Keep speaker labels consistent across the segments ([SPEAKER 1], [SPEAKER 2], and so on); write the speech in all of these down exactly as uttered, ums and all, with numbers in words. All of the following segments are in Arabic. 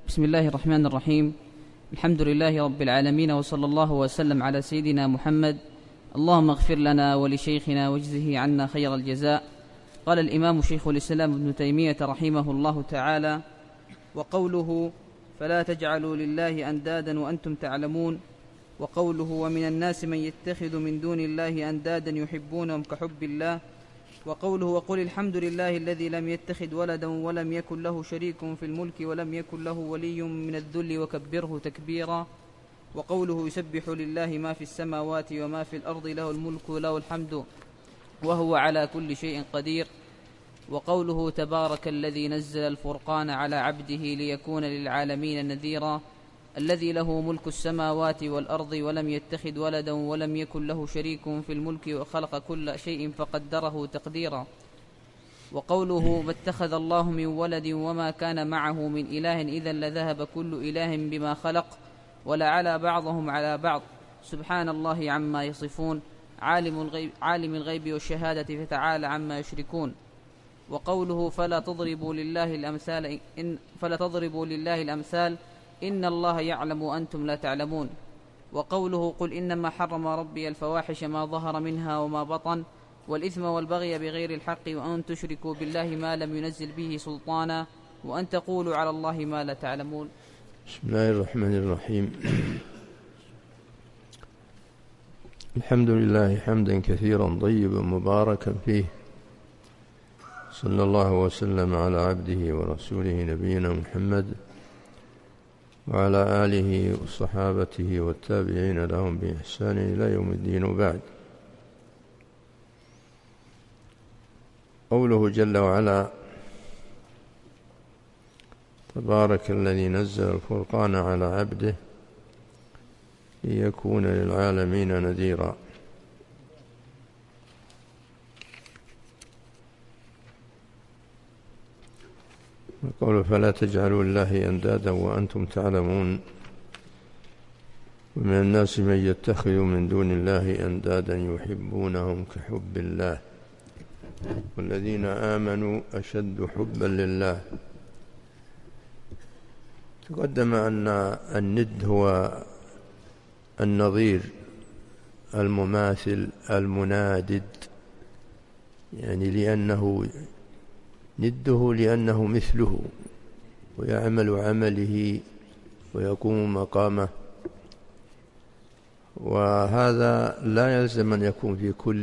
[SPEAKER 1] بسم الله الرحمن الرحيم. الحمد لله رب العالمين، وصلى الله وسلم على سيدنا محمد. اللهم اغفر لنا ولشيخنا واجزه عنا خير الجزاء. قال الإمام شيخ الإسلام ابن تيمية رحمه الله تعالى: وقوله فلا تجعلوا لله أندادا وأنتم تعلمون، وقوله ومن الناس من يتخذ من دون الله أندادا يحبونهم كحب الله، وقوله وقل الحمد لله الذي لم يتخذ ولدا ولم يكن له شريك في الملك ولم يكن له ولي من الذل وكبره تكبيرا، وقوله يسبح لله ما في السماوات وما في الأرض له الملك وله الحمد وهو على كل شيء قدير، وقوله تبارك الذي نزل الفرقان على عبده ليكون للعالمين نذيرا، الذي له ملك السماوات والأرض ولم يتخذ ولدا ولم يكن له شريك في الملك وخلق كل شيء فقدره تقديرا، وقوله ما اتخذ الله من ولد وما كان معه من إله إذا لذهب كل إله بما خلق ولعلى بعضهم على بعض سبحان الله عما يصفون عالم الغيب, عالم الغيب والشهادة فتعالى عما يشركون، وقوله فلا تضربوا لله الأمثال إن فلا تضربوا لله الأمثال إن الله يعلم وأنتم لا تعلمون، وقوله قل إنما حرم ربي الفواحش ما ظهر منها وما بطن والإثم والبغي بغير الحق وأن تشركوا بالله ما لم ينزل به سلطانا وأن تقولوا على الله ما لا تعلمون.
[SPEAKER 2] بسم الله الرحمن الرحيم. الحمد لله حمدا كثيرا طيبا مباركا فيه، صلى الله وسلم على عبده ورسوله نبينا محمد وعلى آله وصحابته والتابعين لهم بإحسان إلى يوم الدين، وبعد. قوله جل وعلا تبارك الذي نزل الفرقان على عبده ليكون للعالمين نذيرا. وقوله فلا تجعلوا الله أندادا وأنتم تعلمون، ومن الناس من يتخذ من دون الله أندادا يحبونهم كحب الله والذين آمنوا أشد حبا لله. تقدم أن الند هو النظير المماثل المنادد، يعني لأنه نده لأنه مثله ويعمل عمله ويقوم مقامه، وهذا لا يلزم أن يكون في كل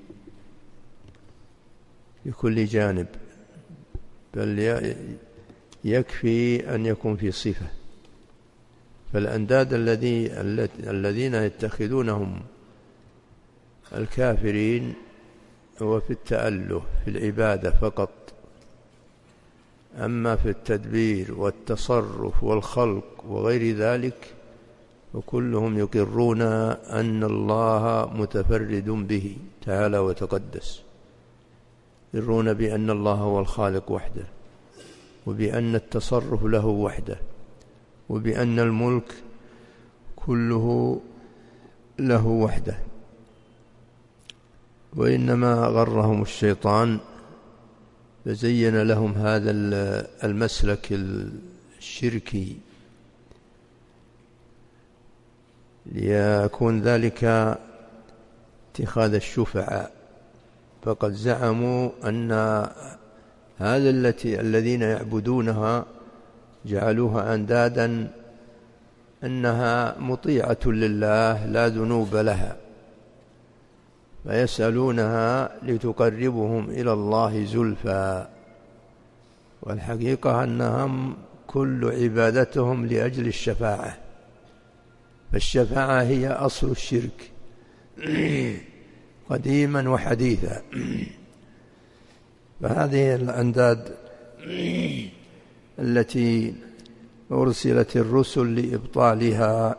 [SPEAKER 2] في كل جانب، بل يكفي أن يكون في صفة. فالأنداد الذي الذين يتخذونهم الكافرين هو في التأله في العبادة فقط، أما في التدبير والتصرف والخلق وغير ذلك وكلهم يقرون أن الله متفرد به تعالى وتقدس، يقرون بأن الله هو الخالق وحده، وبأن التصرف له وحده، وبأن الملك كله له وحده. وإنما غرهم الشيطان فزين لهم هذا المسلك الشركي ليكون ذلك اتخاذ الشفعاء، فقد زعموا أن هذا التي الذين يعبدونها جعلوها أندادا أنها مطيعة لله لا ذنوب لها، فيسألونها لتقربهم إلى الله زلفى، والحقيقة أنهم كل عبادتهم لأجل الشفاعة، فالشفاعة هي أصل الشرك قديما وحديثا. فهذه الأنداد التي أرسلت الرسل لإبطالها.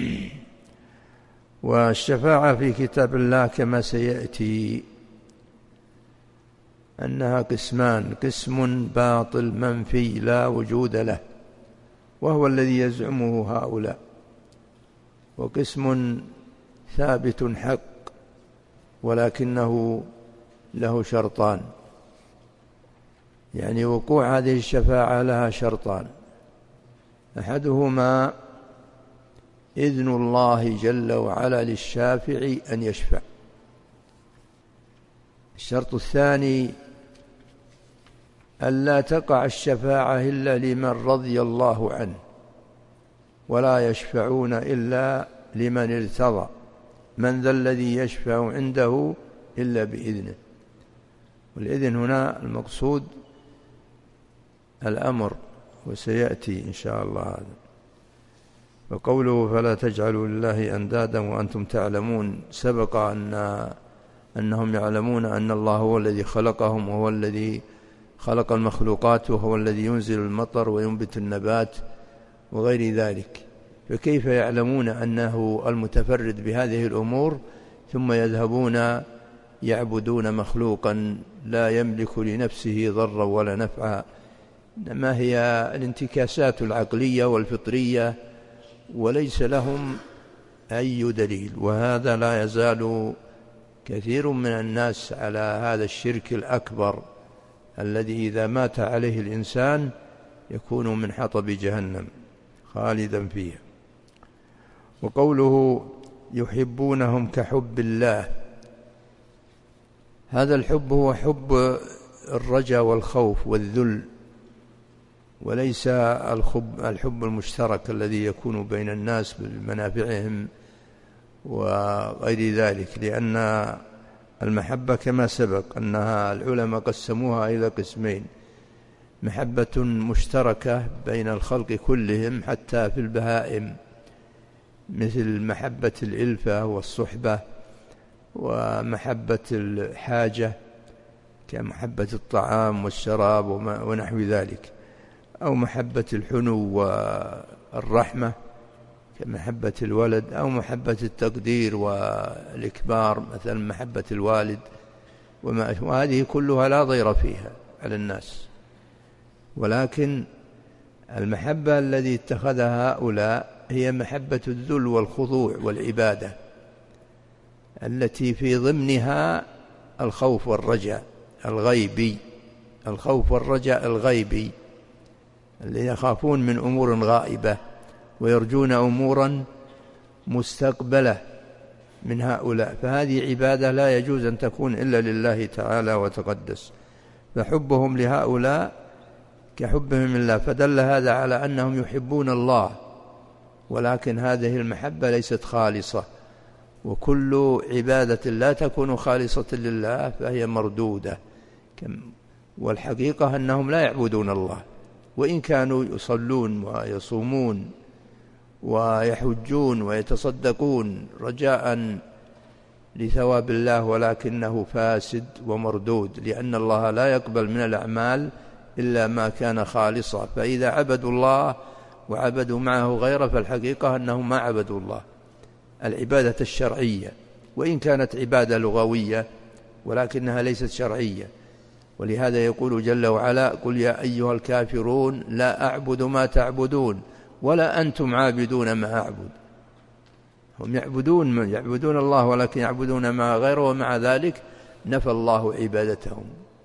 [SPEAKER 2] والشفاعة في كتاب الله كما سيأتي أنها قسمان: قسم باطل منفي لا وجود له وهو الذي يزعمه هؤلاء، وقسم ثابت حق ولكنه له شرطان، يعني وقوع هذه الشفاعة لها شرطان: أحدهما إذن الله جل وعلا للشافع أن يشفع. الشرط الثاني ألا تقع الشفاعة إلا لمن رضي الله عنه، ولا يشفعون إلا لمن ارتضى. من ذا الذي يشفع عنده إلا بإذنه. والإذن هنا المقصود الأمر، وسيأتي إن شاء الله هذا. وقوله فلا تجعلوا لله أندادا وأنتم تعلمون، سبق أن أنهم يعلمون أن الله هو الذي خلقهم، وهو الذي خلق المخلوقات، وهو الذي ينزل المطر وينبت النبات وغير ذلك، فكيف يعلمون أنه المتفرد بهذه الأمور ثم يذهبون يعبدون مخلوقا لا يملك لنفسه ضرا ولا نفعا؟ ما هي الانتكاسات العقلية والفطرية، وليس لهم أي دليل. وهذا لا يزال كثير من الناس على هذا الشرك الأكبر الذي إذا مات عليه الإنسان يكون من حطب جهنم خالدا فيها. وقوله يحبونهم كحب الله، هذا الحب هو حب الرجاء والخوف والذل، وليس الحب المشترك الذي يكون بين الناس بمنافعهم وغير ذلك. لأن المحبة كما سبق أنها العلماء قسموها إلى قسمين: محبة مشتركة بين الخلق كلهم حتى في البهائم، مثل محبة الإلفة والصحبة، ومحبة الحاجة كمحبة الطعام والشراب ونحو ذلك، أو محبة الحنو والرحمة كمحبة الولد، أو محبة التقدير والإكبار مثل محبة الوالد، وهذه كلها لا ضير فيها على الناس. ولكن المحبة التي اتخذها هؤلاء هي محبة الذل والخضوع والعبادة، التي في ضمنها الخوف والرجاء الغيبي، الخوف والرجاء الغيبي الذين يخافون من أمور غائبة ويرجون أمورا مستقبلة من هؤلاء، فهذه عبادة لا يجوز أن تكون إلا لله تعالى وتقدس. فحبهم لهؤلاء كحبهم لله، فدل هذا على أنهم يحبون الله، ولكن هذه المحبة ليست خالصة، وكل عبادة لا تكون خالصة لله فهي مردودة. والحقيقة أنهم لا يعبدون الله، وإن كانوا يصلون ويصومون ويحجون ويتصدقون رجاء لثواب الله، ولكنه فاسد ومردود، لأن الله لا يقبل من الأعمال إلا ما كان خالصا. فإذا عبدوا الله وعبدوا معه غيره فالحقيقة أنهم ما عبدوا الله. العبادة الشرعية، وإن كانت عبادة لغوية ولكنها ليست شرعية. ولهذا يقول جل وعلا: قل يا أيها الكافرون لا أعبد ما تعبدون ولا أنتم عابدون ما أعبد. هم يعبدون يعبدون الله ولكن يعبدون ما غيره، ومع ذلك نفى الله عبادتهم،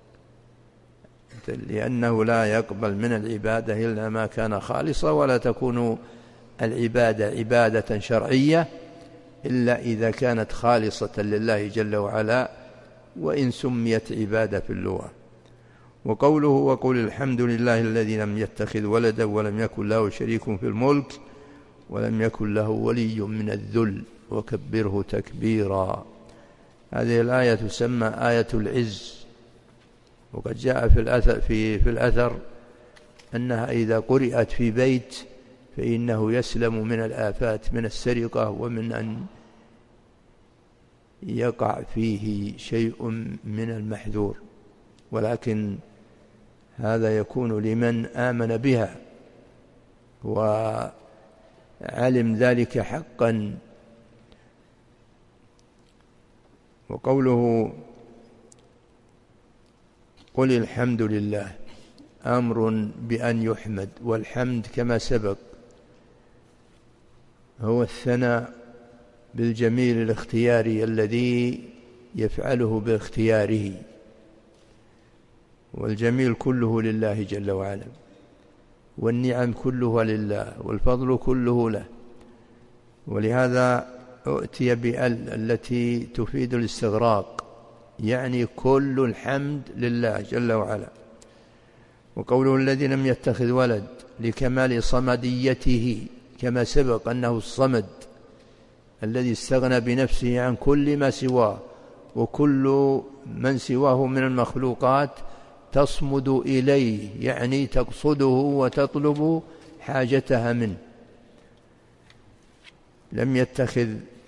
[SPEAKER 2] لأنه لا يقبل من العبادة إلا ما كان خالصا، ولا تكون العبادة عبادة شرعية إلا إذا كانت خالصة لله جل وعلا، وإن سميت عبادة في اللغة. وقوله وقل الحمد لله الذي لم يتخذ ولدا ولم يكن له شريك في الملك ولم يكن له ولي من الذل وكبره تكبيرا. هذه الآية تسمى آية العز، وقد جاء في الأثر, في, في الأثر أنها إذا قرأت في بيت فإنه يسلم من الآفات، من السرقة ومن أن يقع فيه شيء من المحذور. ولكن هذا يكون لمن آمن بها وعلم ذلك حقا. وقوله قل الحمد لله أمر بأن يحمد، والحمد كما سبق هو الثناء بالجميل الاختياري الذي يفعله باختياره، والجميل كله لله جل وعلا. والنعم كلها لله والفضل كله له. ولهذا أؤتي بأل التي تفيد الاستغراق، يعني كل الحمد لله جل وعلا. وقوله الذي لم يتخذ ولد لكمال صمديته، كما سبق أنه الصمد الذي استغنى بنفسه عن كل ما سواه، وكل من سواه من المخلوقات تصمد إليه، يعني تقصده وتطلب حاجتها منه. لم يتخذ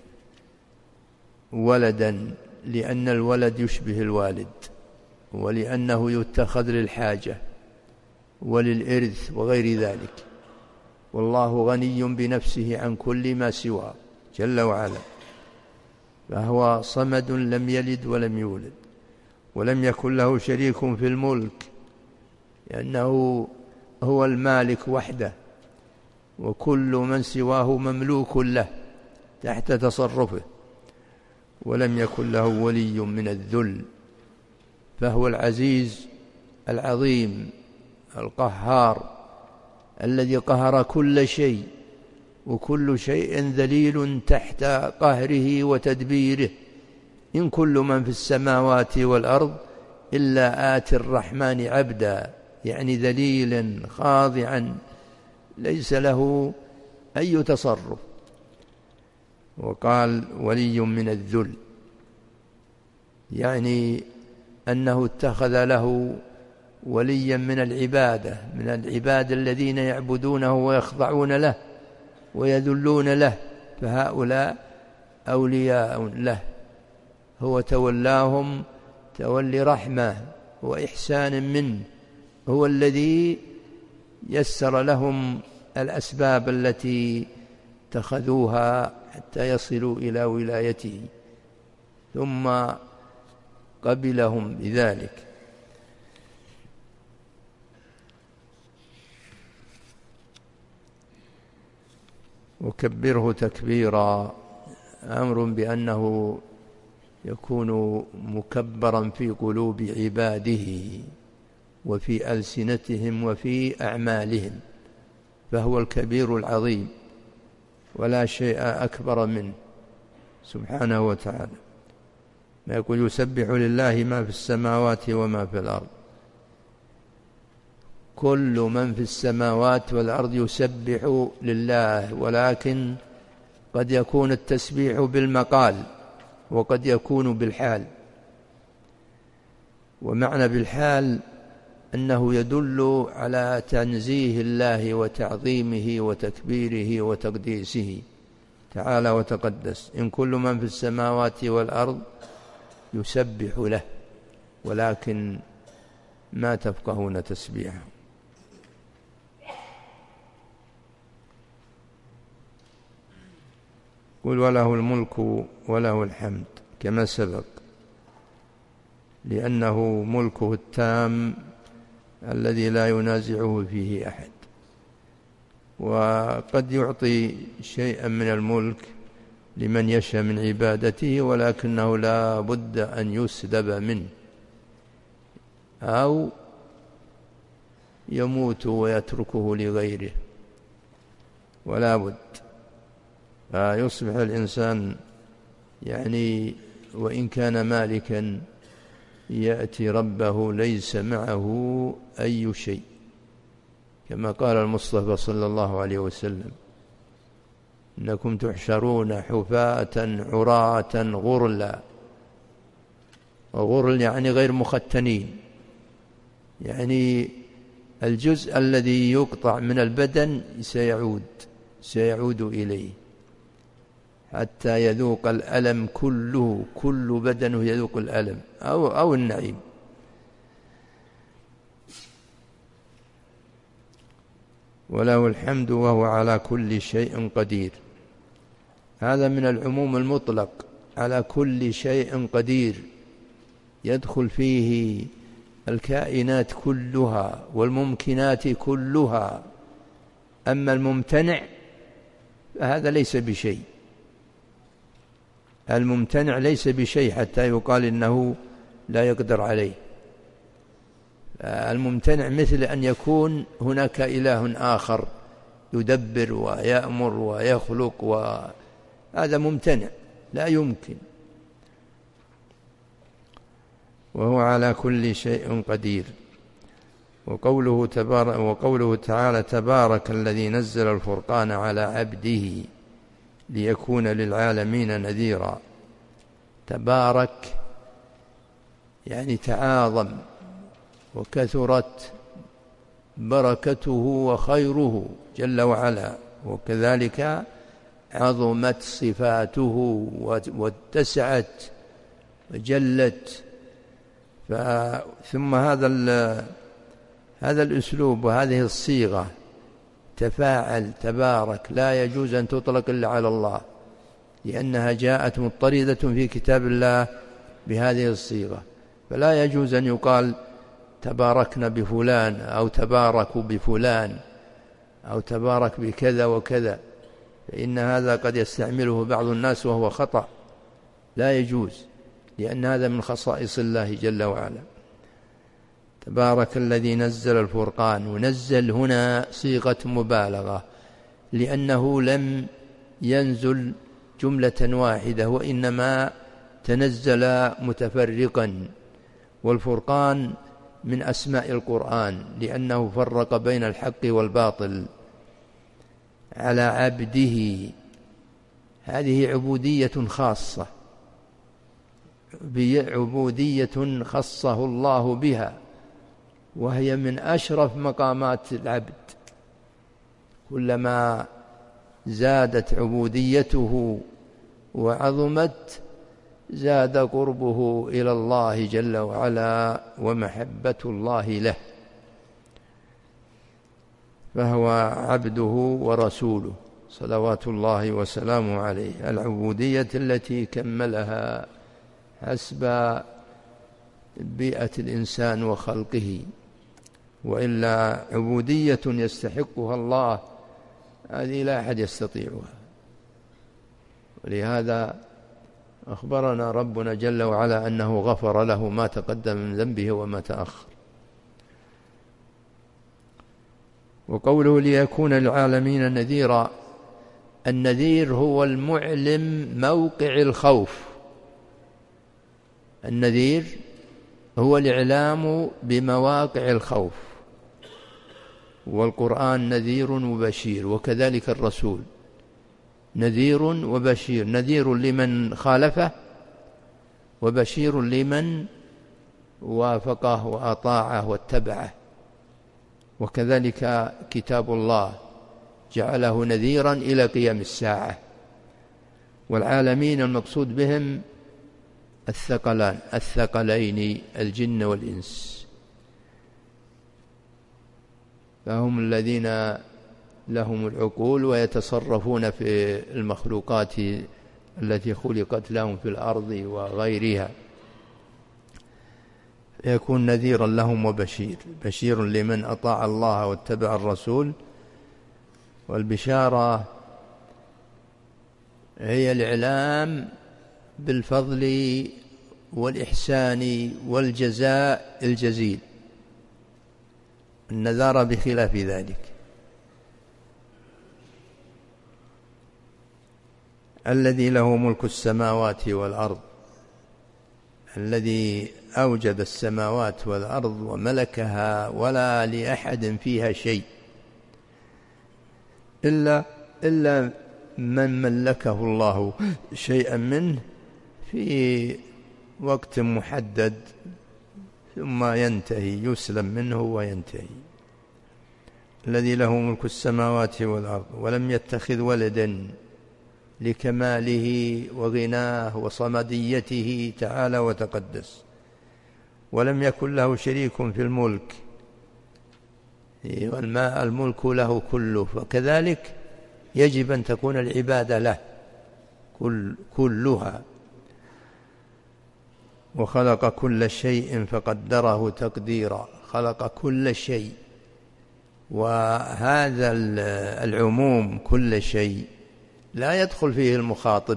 [SPEAKER 2] ولدا لأن الولد يشبه الوالد، ولأنه يتخذ للحاجة وللإرث وغير ذلك، والله غني بنفسه عن كل ما سواه جل وعلا، فهو صمد لم يلد ولم يولد. ولم يكن له شريك في الملك، لأنه هو المالك وحده، وكل من سواه مملوك له تحت تصرفه. ولم يكن له ولي من الذل، فهو العزيز العظيم القهار الذي قهر كل شيء، وكل شيء ذليل تحت قهره وتدبيره. إن كل من في السماوات والأرض إلا آتي الرحمن عبدا، يعني ذليلا خاضعا ليس له أي تصرف. وقال ولي من الذل، يعني أنه اتخذ له وليا من العبادة، من العباد الذين يعبدونه ويخضعون له ويذلون له، فهؤلاء أولياء له، هو تولاهم تولي رحمة وإحسان منه، هو الذي يسر لهم الأسباب التي اتخذوها حتى يصلوا إلى ولايته، ثم قبلهم بذلك. وكبره تكبيرا، أمر بأنه يكون مكبرا في قلوب عباده وفي ألسنتهم وفي أعمالهم، فهو الكبير العظيم ولا شيء أكبر منه سبحانه وتعالى. ما يقول يسبح لله ما في السماوات وما في الأرض، كل من في السماوات والأرض يسبح لله، ولكن قد يكون التسبيح بالمقال وقد يكون بالحال. ومعنى بالحال أنه يدل على تنزيه الله وتعظيمه وتكبيره وتقديسه تعالى وتقدس. إن كل من في السماوات والأرض يسبح له، ولكن ما تفقهون تسبيحه. قل وله الملك وله الحمد كما سبق، لأنه ملكه التام الذي لا ينازعه فيه أحد. وقد يعطي شيئا من الملك لمن يشاء من عبادته، ولكنه لا بد أن يسلب منه أو يموت ويتركه لغيره، ولا بد. فيصبح الإنسان يعني وإن كان مالكا يأتي ربه ليس معه أي شيء، كما قال المصطفى صلى الله عليه وسلم: إنكم تحشرون حفاة عراة غرلا. وغرل يعني غير مختنين، يعني الجزء الذي يقطع من البدن سيعود سيعود إليه حتى يذوق الألم كله، كل بدنه يذوق الألم أو, أو النعيم. وله الحمد وهو على كل شيء قدير. هذا من العموم المطلق، على كل شيء قدير، يدخل فيه الكائنات كلها والممكنات كلها. أما الممتنع فهذا ليس بشيء، الممتنع ليس بشيء حتى يقال إنه لا يقدر عليه. الممتنع مثل أن يكون هناك إله آخر يدبر ويأمر ويخلق، وهذا ممتنع لا يمكن. وهو على كل شيء قدير. وقوله, تبارك وقوله تعالى تبارك الذي نزل الفرقان على عبده ليكون للعالمين نذيرا. تبارك يعني تعاظم وكثرت بركته وخيره جل وعلا، وكذلك عظمت صفاته واتسعت وجلت. ثم هذا هذا الأسلوب وهذه الصيغة تفاعل تبارك لا يجوز أن تطلق إلا على الله، لأنها جاءت مضطردة في كتاب الله بهذه الصيغة، فلا يجوز أن يقال تباركنا بفلان أو تباركوا بفلان أو تبارك بكذا وكذا، فإن هذا قد يستعمله بعض الناس وهو خطأ، لا يجوز، لأن هذا من خصائص الله جل وعلا. تبارك الذي نزل الفرقان، ونزل هنا صيغة مبالغة، لأنه لم ينزل جملة واحدة، وإنما تنزل متفرقا. والفرقان من أسماء القرآن لأنه فرق بين الحق والباطل. على عبده، هذه عبودية خاصة، عبودية خصه الله بها، وهي من أشرف مقامات العبد. كلما زادت عبوديته وعظمت زاد قربه إلى الله جل وعلا ومحبة الله له، فهو عبده ورسوله صلوات الله وسلامه عليه. العبودية التي كملها حسب بيئة الإنسان وخلقه، وإلا عبودية يستحقها الله هذه لا أحد يستطيعها. ولهذا أخبرنا ربنا جل وعلا أنه غفر له ما تقدم من ذنبه وما تأخر. وقوله ليكون للعالمين نذيرا، النذير هو المعلم موقع الخوف. النذير هو الإعلام بمواقع الخوف، والقرآن نذير وبشير، وكذلك الرسول نذير وبشير، نذير لمن خالفه وبشير لمن وافقه وأطاعه واتبعه. وكذلك كتاب الله جعله نذيرا إلى قيام الساعة. والعالمين المقصود بهم الثقلان الثقلين الجن والإنس، فهم الذين لهم العقول ويتصرفون في المخلوقات التي خلقت لهم في الأرض وغيرها، يكون نذيرا لهم وبشير، بشير لمن أطاع الله واتبع الرسول. والبشارة هي الإعلام بالفضل والإحسان والجزاء الجزيل. النذارة بخلاف ذلك. الذي له ملك السماوات والأرض، الذي أوجد السماوات والأرض وملكها، ولا لأحد فيها شيء إلا إلا من ملكه الله شيئا منه في وقت محدد ثم ينتهي، يسلم منه وينتهي. الذي له ملك السماوات والأرض ولم يتخذ ولدا لكماله وغناه وصمديته تعالى وتقدس، ولم يكن له شريك في الملك، الملك له كله، فكذلك يجب أن تكون العبادة له كل كلها. وخلق كل شيء فقدره تقديرا، خلق كل شيء، وهذا العموم كل شيء لا يدخل فيه المخاطب،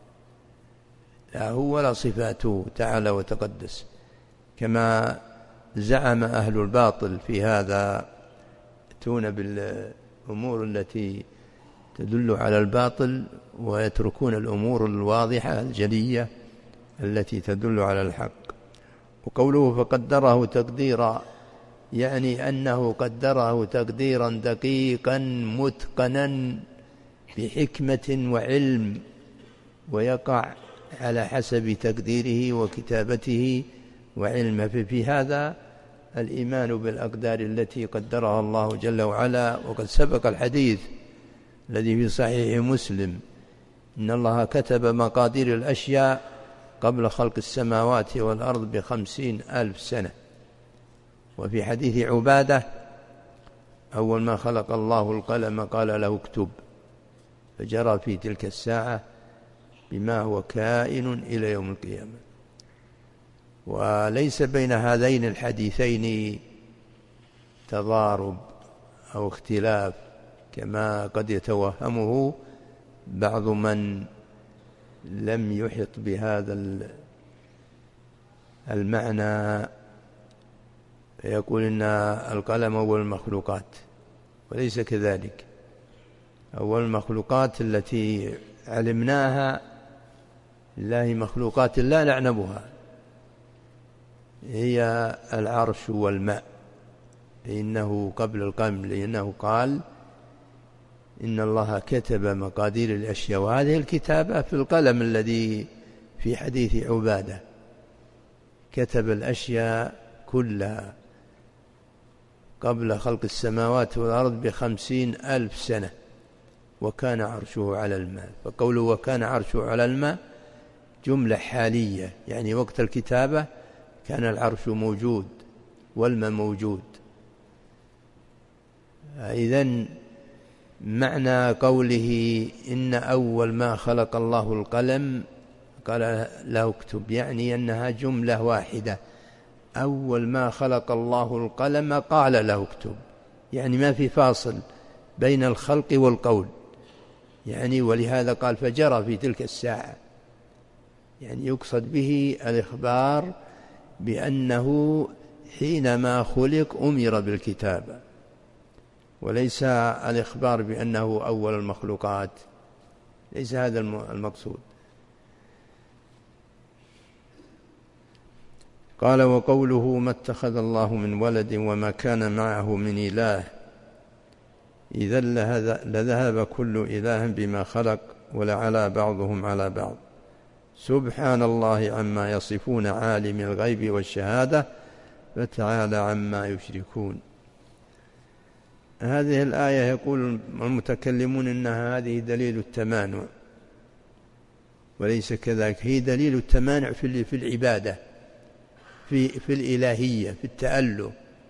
[SPEAKER 2] لا هو ولا صفاته تعالى وتقدس، كما زعم أهل الباطل في هذا، يأتون بالأمور التي تدل على الباطل ويتركون الأمور الواضحة الجلية التي تدل على الحق. وقوله فقدره تقديرا، يعني أنه قدره تقديرا دقيقا متقنا بحكمة وعلم، ويقع على حسب تقديره وكتابته وعلمه. في هذا الإيمان بالأقدار التي قدرها الله جل وعلا. وقد سبق الحديث الذي في صحيح مسلم إن الله كتب مقادير الأشياء قبل خلق السماوات والأرض بخمسين ألف سنة. وفي حديث عبادة أول ما خلق الله القلم قال له اكتب، فجرى في تلك الساعة بما هو كائن إلى يوم القيامة. وليس بين هذين الحديثين تضارب أو اختلاف كما قد يتوهمه بعض من لم يحط بهذا المعنى، فيقول إن القلم أول المخلوقات، وليس كذلك. أول المخلوقات التي علمناها الله مخلوقات لا نعلمها هي العرش والماء، إنه قبل القلم، لأنه قال إن الله كتب مقادير الأشياء، وهذه الكتابة في القلم الذي في حديث عبادة، كتب الأشياء كلها قبل خلق السماوات والأرض بخمسين ألف سنة، وكان عرشه على الماء. فقوله وكان عرشه على الماء جملة حالية، يعني وقت الكتابة كان العرش موجود والماء موجود. إذن معنى قوله إن أول ما خلق الله القلم قال له اكتب، يعني أنها جملة واحدة. أول ما خلق الله القلم قال له اكتب، يعني ما في فاصل بين الخلق والقول، يعني ولهذا قال فجرى في تلك الساعة، يعني يقصد به الإخبار بأنه حينما خلق أمر بالكتابة، وليس الإخبار بأنه أول المخلوقات، ليس هذا المقصود. قال وقوله ما اتخذ الله من ولد وما كان معه من إله إذا لذهب كل إله بما خلق ولعلى بعضهم على بعض سبحان الله عما يصفون عالم الغيب والشهادة فتعالى عما يشركون. هذه الآية يقول المتكلمون إنها هذه دليل التمانع، وليس كذلك، هي دليل التمانع في العبادة، في في الإلهية، في التأله.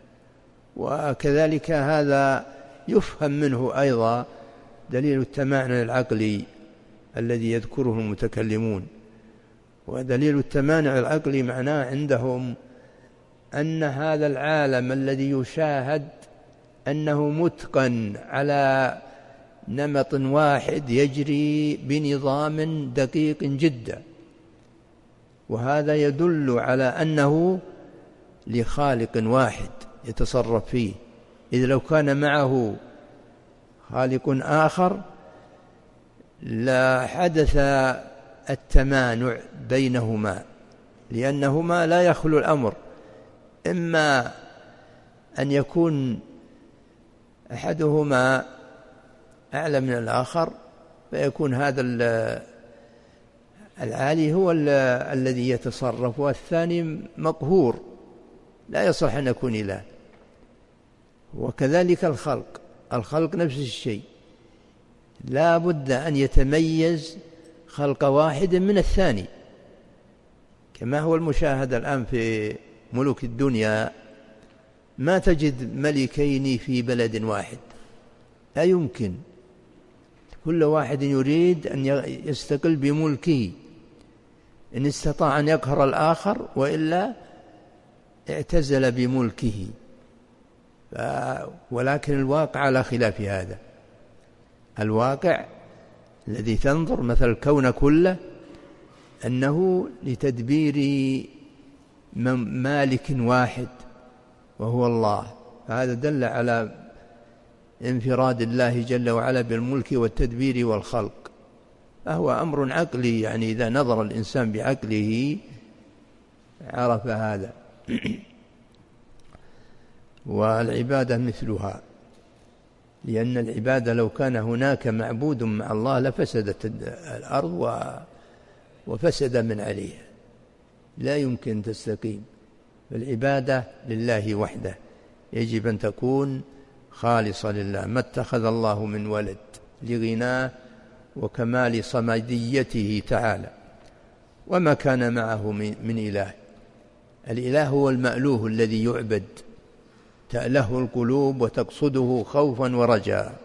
[SPEAKER 2] وكذلك هذا يفهم منه أيضا دليل التمانع العقلي الذي يذكره المتكلمون. ودليل التمانع العقلي معناه عندهم أن هذا العالم الذي يشاهد أنه متقن على نمط واحد يجري بنظام دقيق جدا، وهذا يدل على أنه لخالق واحد يتصرف فيه. إذ لو كان معه خالق آخر لا حدث التمانع بينهما، لأنهما لا يخلو الأمر، إما أن يكون أحدهما أعلى من الآخر فيكون هذا العالي هو الذي يتصرف، والثاني مقهور لا يصح أن يكون إله. وكذلك الخلق، الخلق نفس الشيء، لا بد أن يتميز خلق واحد من الثاني، كما هو المشاهد الآن في ملوك الدنيا. ما تجد ملكين في بلد واحد، لا يمكن، كل واحد يريد أن يستقل بملكه، إن استطاع أن يقهر الآخر وإلا اعتزل بملكه. ولكن الواقع على خلاف هذا، الواقع الذي تنظر مثل الكون كله أنه لتدبير مالك واحد وهو الله. فهذا دل على انفراد الله جل وعلا بالملك والتدبير والخلق، فهو أمر عقلي، يعني إذا نظر الإنسان بعقله عرف هذا. والعبادة مثلها، لأن العبادة لو كان هناك معبود مع الله لفسدت الأرض وفسد من عليها، لا يمكن تستقيم. فالعبادة لله وحده يجب أن تكون خالصة لله. ما اتخذ الله من ولد لغناه وكمال صمديته تعالى، وما كان معه من إله. الإله هو المألوه الذي يعبد، تأله القلوب وتقصده خوفا ورجاء.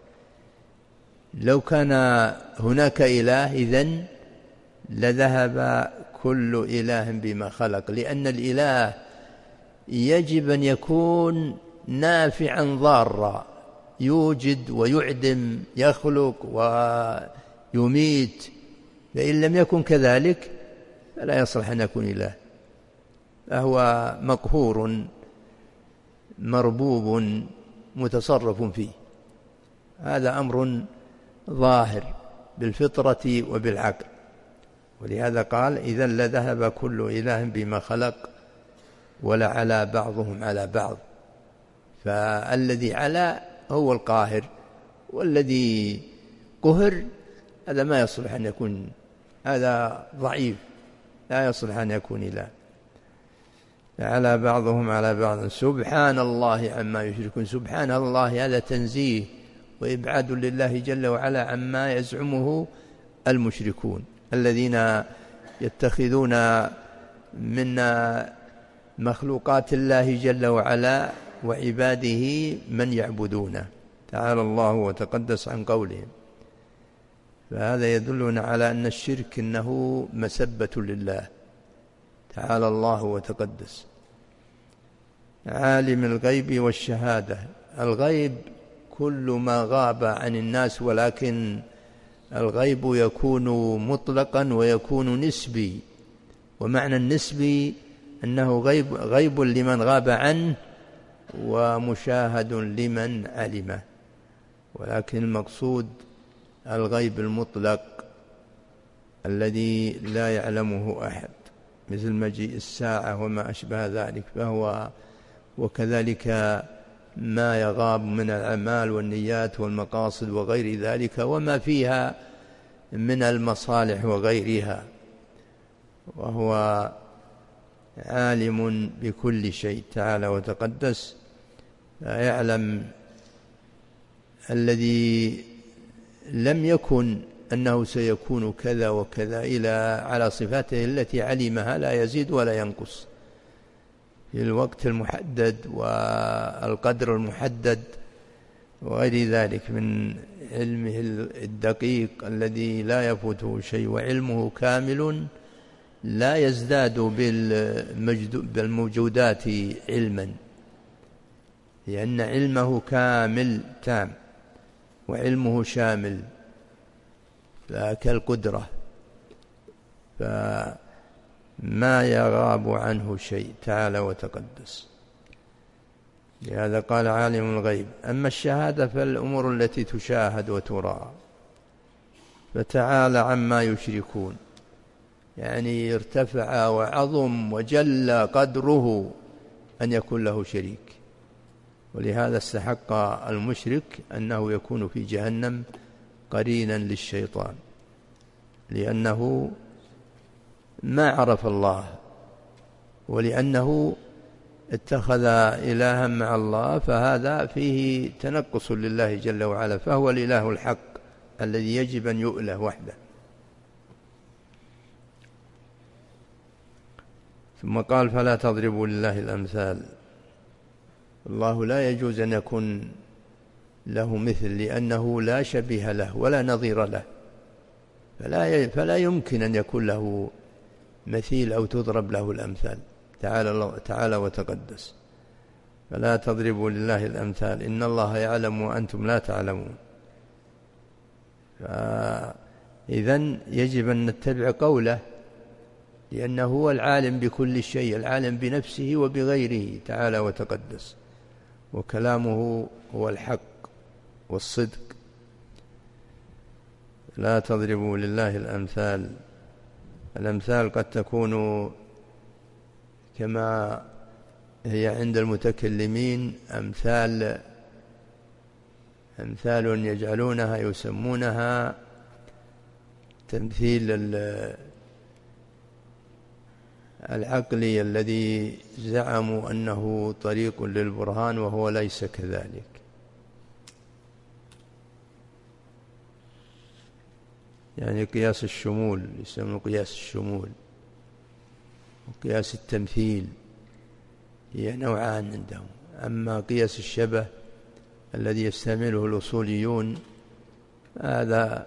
[SPEAKER 2] لو كان هناك إله إذن لذهب كل إله بما خلق، لأن الإله يجب أن يكون نافعا ضارا، يوجد ويعدم، يخلق ويميت. فإن لم يكن كذلك فلا يصلح أن يكون إله، فهو مقهور مربوب متصرف فيه. هذا أمر ظاهر بالفطرة وبالعقل. ولهذا قال إذن لذهب كل إله بما خلق ولعلى بعضهم على بعض. فالذي على هو القاهر، والذي قهر هذا ما يصلح أن يكون، هذا ضعيف لا يصلح أن يكون إله. على بعضهم على بعض سبحان الله عما يشركون. سبحان الله هذا تنزيه وإبعاد لله جل وعلا عما يزعمه المشركون الذين يتخذون من مخلوقات الله جل وعلا وعباده من يعبدونه. تعالى الله وتقدس عن قولهم. فهذا يدلنا على أن الشرك إنه مسبة لله تعالى الله وتقدس. عالم الغيب والشهادة. الغيب كل ما غاب عن الناس، ولكن الغيب يكون مطلقا ويكون نسبي. ومعنى النسبي أنه غيب, غيب لمن غاب عنه ومشاهد لمن علمه، ولكن المقصود الغيب المطلق الذي لا يعلمه أحد، مثل مجيء الساعة وما أشبه ذلك. فهو وكذلك ما يغاب من الأعمال والنيات والمقاصد وغير ذلك وما فيها من المصالح وغيرها، وهو عالم بكل شيء تعالى وتقدس. يعلم الذي لم يكن أنه سيكون كذا وكذا إلى على صفاته التي علمها، لا يزيد ولا ينقص، في الوقت المحدد والقدر المحدد وغير ذلك من علمه الدقيق الذي لا يفوته شيء، وعلمه كامل لا يزداد بالموجودات علما، لأن علمه كامل تام وعلمه شامل كالقدرة، فما يغاب عنه شيء تعالى وتقدس. لهذا قال عالم الغيب. أما الشهادة فالأمور التي تشاهد وترى، فتعالى عما يشركون، يعني ارتفع وعظم وجل قدره أن يكون له شريك. ولهذا استحق المشرك أنه يكون في جهنم قرينا للشيطان، لأنه ما عرف الله، ولأنه اتخذ إلها مع الله، فهذا فيه تنقص لله جل وعلا، فهو الإله الحق الذي يجب أن يؤله وحده. ثم قال فلا تضربوا لله الأمثال. الله لا يجوز أن يكون له مثل، لأنه لا شبيه له ولا نظير له، فلا فلا يمكن أن يكون له مثيل أو تضرب له الأمثال تعالى تعالى وتقدس. فلا تضربوا لله الأمثال إن الله يعلم وأنتم لا تعلمون. فإذن يجب أن نتبع قوله لأنه هو العالم بكل شيء، العالم بنفسه وبغيره تعالى وتقدس، وكلامه هو الحق والصدق. لا تضربوا لله الأمثال. الأمثال قد تكون كما هي عند المتكلمين أمثال أمثال يجعلونها يسمونها تمثيل العقلي الذي زعموا أنه طريق للبرهان وهو ليس كذلك. يعني قياس الشمول يسمونه قياس الشمول، وقياس التمثيل هي نوعان عندهم. أما قياس الشبه الذي يستعمله الأصوليون هذا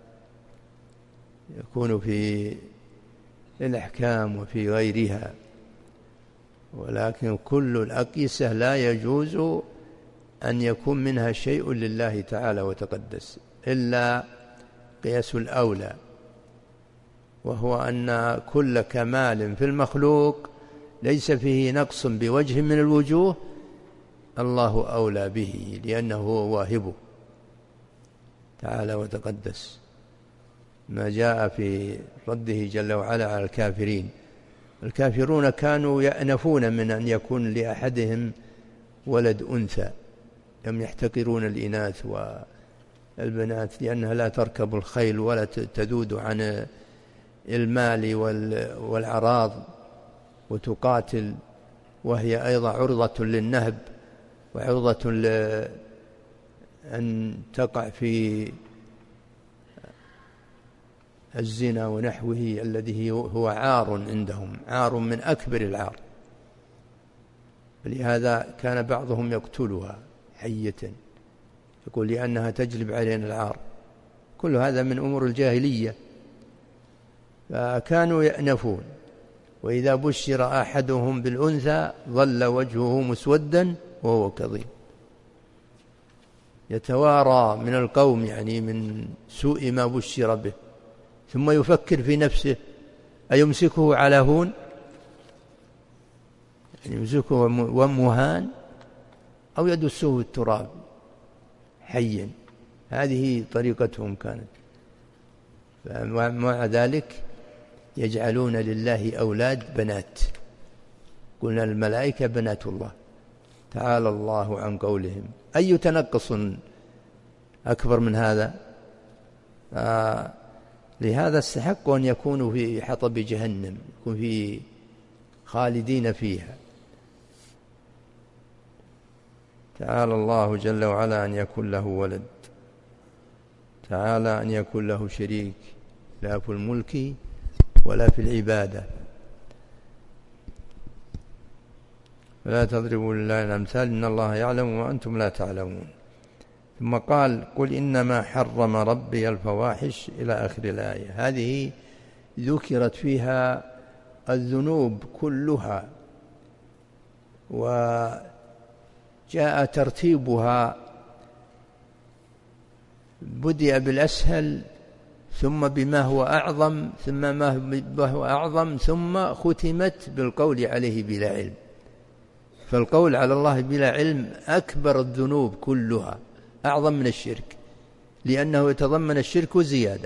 [SPEAKER 2] يكون في الأحكام وفي غيرها، ولكن كل الأقيسة لا يجوز أن يكون منها شيء لله تعالى وتقدس إلا قياس الأولى، وهو أن كل كمال في المخلوق ليس فيه نقص بوجه من الوجوه الله أولى به، لأنه هو واهبه تعالى وتقدس، ما جاء في رده جل وعلا على الكافرين. الكافرون كانوا يأنفون من أن يكون لأحدهم ولد أنثى، هم يحتقرون الإناث والبنات لأنها لا تركب الخيل ولا تذود عن المال والعراض وتقاتل، وهي أيضا عرضة للنهب وعرضة لأن تقع في الزنا ونحوه الذي هو عار عندهم، عار من أكبر العار. فلهذا كان بعضهم يقتلها حية، يقول لأنها تجلب علينا العار. كل هذا من أمور الجاهلية. فكانوا يأنفون، وإذا بشر أحدهم بالأنثى ظل وجهه مسودا وهو كظيم، يتوارى من القوم يعني من سوء ما بشر به، ثم يفكر في نفسه أيمسكه على هون، يعني يمسكه ومهان، أو يدسه في التراب حيا. هذه طريقتهم كانت. ومع ذلك يجعلون لله أولاد بنات، قلنا الملائكة بنات الله، تعالى الله عن قولهم. أي تنقص أكبر من هذا؟ آه لهذا استحق أن يكونوا في حطب جهنم، يكون في خالدين فيها. تعالى الله جل وعلا أن يكون له ولد، تعالى أن يكون له شريك، لا في الملك ولا في العبادة. فلا تضربوا لله الأمثال إن الله يعلم وأنتم لا تعلمون. ثم قال قل إنما حرم ربي الفواحش إلى آخر الآية. هذه ذكرت فيها الذنوب كلها، وجاء ترتيبها، بدأ بالأسهل ثم بما هو أعظم ثم ما هو أعظم، ثم ختمت بالقول عليه بلا علم. فالقول على الله بلا علم أكبر الذنوب كلها، أعظم من الشرك، لأنه يتضمن الشرك زيادة.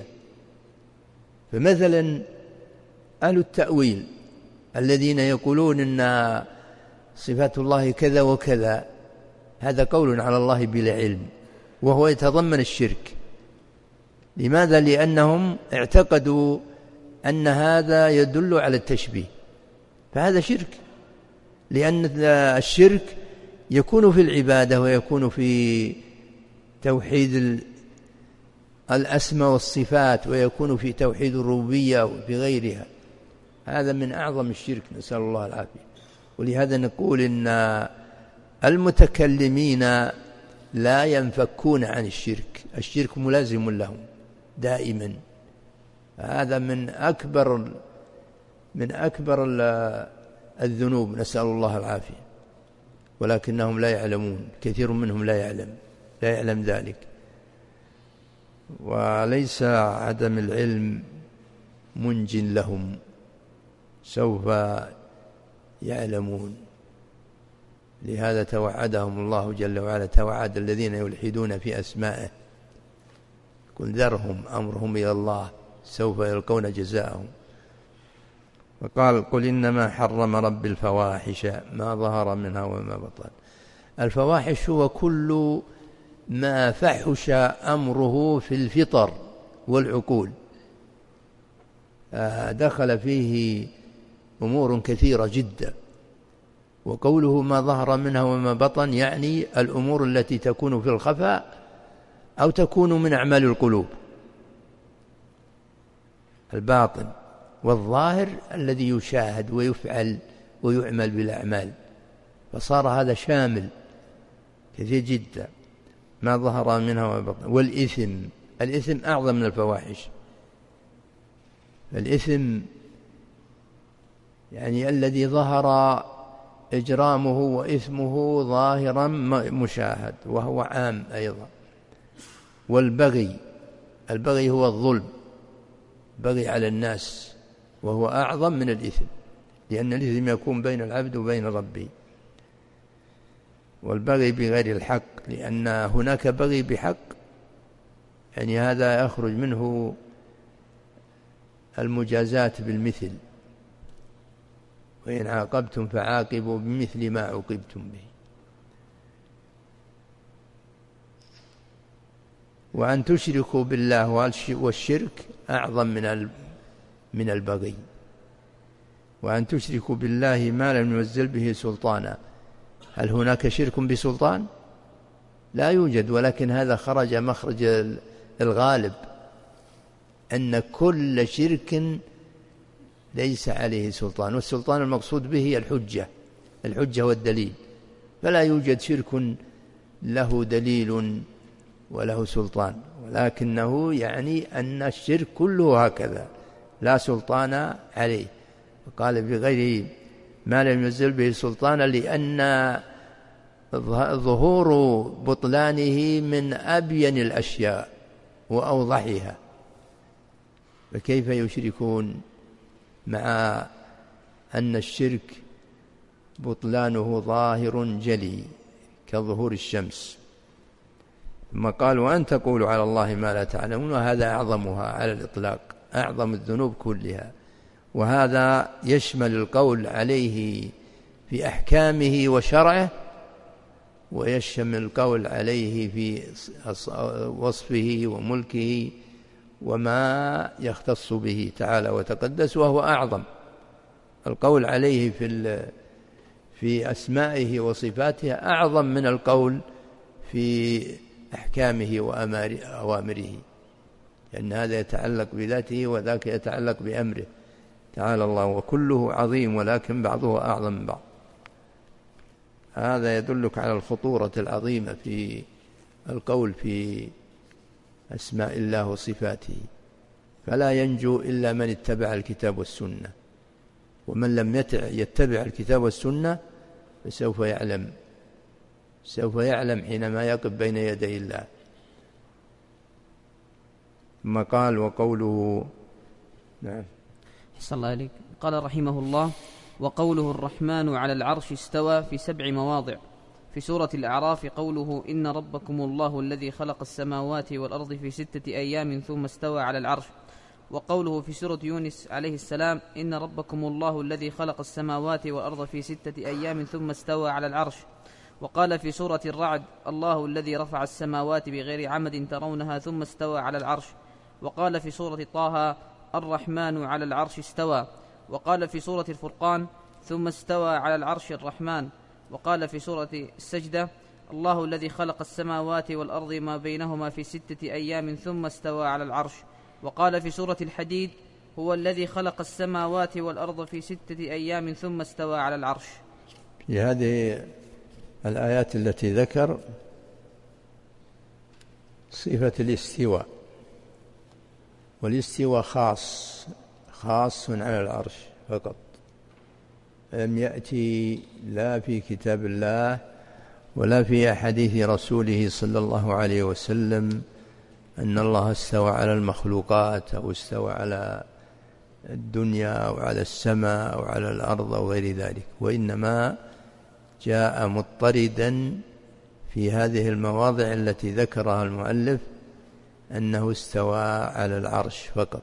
[SPEAKER 2] فمثلا أهل التأويل الذين يقولون إن صفات الله كذا وكذا، هذا قول على الله بلا علم وهو يتضمن الشرك. لماذا؟ لأنهم اعتقدوا أن هذا يدل على التشبيه، فهذا شرك، لأن الشرك يكون في العبادة ويكون في توحيد الأسماء والصفات، ويكون في توحيد الربوبية وفي غيرها. هذا من أعظم الشرك، نسأل الله العافية. ولهذا نقول إن المتكلمين لا ينفكون عن الشرك، الشرك ملازم لهم دائما. هذا من أكبر من أكبر الذنوب، نسأل الله العافية. ولكنهم لا يعلمون، كثير منهم لا يعلم لا يعلم ذلك. وليس عدم العلم منج لهم، سوف يعلمون. لهذا توعدهم الله جل وعلا، توعد الذين يلحدون في أسمائه، قل ذرهم أمرهم إلى الله سوف يلقون جزاءهم. وقال قل إنما حرم رب الفواحش ما ظهر منها وما بطن. الفواحش هو كل ما فحش أمره في الفطر والعقول، دخل فيه أمور كثيرة جدا. وقوله ما ظهر منها وما بطن يعني الأمور التي تكون في الخفاء أو تكون من أعمال القلوب، الباطن، والظاهر الذي يشاهد ويفعل ويعمل بالأعمال، فصار هذا شامل كثير جدا. ما ظهر منها وما بطن. والإثم، الإثم أعظم من الفواحش. الإثم يعني الذي ظهر إجرامه وإثمه ظاهرا مشاهد وهو عام أيضا. والبغي، البغي هو الظلم، بغي على الناس، وهو أعظم من الإثم، لأن الإثم يكون بين العبد وبين ربه. والبغي بغير الحق، لأن هناك بغي بحق، يعني هذا يخرج منه المجازات بالمثل، وإن عاقبتم فعاقبوا بمثل ما عوقبتم به. وأن تشركوا بالله، والشرك أعظم من من البغي. وأن تشركوا بالله ما لم ينزل به سلطانا. هل هناك شرك بسلطان؟ لا يوجد، ولكن هذا خرج مخرج الغالب، أن كل شرك ليس عليه سلطان، والسلطان المقصود به الحجة، الحجة والدليل. فلا يوجد شرك له دليل وله سلطان، ولكنه يعني أن الشرك كله هكذا لا سلطان عليه. وقال بغير ما لم ينزل به سلطان، لأن ظهور بطلانه من أبين الأشياء وأوضحها. فكيف يشركون مع أن الشرك بطلانه ظاهر جلي كظهور الشمس؟ ثم قال وأن تقولوا على الله ما لا تعلمون، وهذا أعظمها على الإطلاق، أعظم الذنوب كلها. وهذا يشمل القول عليه في أحكامه وشرعه، ويشمل القول عليه في وصفه وملكه وما يختص به تعالى وتقدس، وهو أعظم. القول عليه في في أسمائه وصفاته أعظم من القول في أحكامه وأوامره، لأن هذا يتعلق بذاته وذاك يتعلق بأمره تعالى الله، وكله عظيم ولكن بعضه أعظم من بعض. هذا يدلك على الخطورة العظيمة في القول في أسماء الله وصفاته. فلا ينجو إلا من اتبع الكتاب والسنة، ومن لم يتبع الكتاب والسنة فسوف يعلم سوف يعلم حينما يقف بين يدي الله. ثم قال وقوله نعم
[SPEAKER 1] حسن الله عليك. قال رحمه الله وقوله الرحمن على العرش استوى في سبع مواضع. في سورة الأعراف قوله إن ربكم الله الذي خلق السماوات والأرض في ستة أيام ثم استوى على العرش. وقوله في سورة يونس عليه السلام إن ربكم الله الذي خلق السماوات والأرض في ستة أيام ثم استوى على العرش. وقال في سورة الرعد الله الذي رفع السماوات بغير عمد ترونها ثم استوى على العرش. وقال في سورة طه الرحمن على العرش استوى. وقال في سورة الفرقان ثم استوى على العرش الرحمن. وقال في سورة السجدة الله الذي خلق السماوات والأرض ما بينهما في ستة أيام ثم استوى على العرش. وقال في سورة الحديد هو الذي خلق السماوات والأرض في ستة أيام ثم استوى على العرش.
[SPEAKER 2] في هذه الآيات التي ذكر صفة الاستواء، والاستواء خاص خاص على العرش فقط، لم يأتي لا في كتاب الله ولا في أحاديث رسوله صلى الله عليه وسلم أن الله استوى على المخلوقات أو استوى على الدنيا أو على السماء أو على الأرض أو غير ذلك، وإنما جاء مضطردا في هذه المواضع التي ذكرها المؤلف أنه استوى على العرش فقط.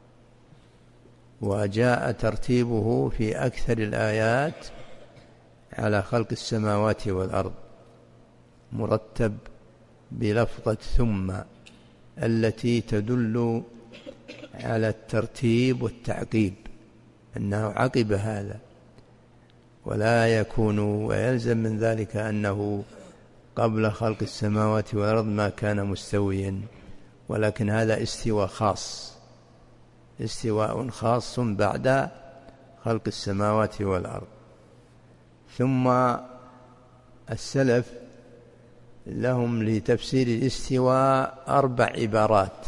[SPEAKER 2] وجاء ترتيبه في أكثر الآيات على خلق السماوات والأرض مرتب بلفظة ثم التي تدل على الترتيب والتعقيب، أنه عقب هذا، ولا يكون ويلزم من ذلك أنه قبل خلق السماوات والأرض ما كان مستويا، ولكن هذا استواء خاص، استواء خاص بعد خلق السماوات والأرض. ثم السلف لهم لتفسير الاستواء أربع عبارات.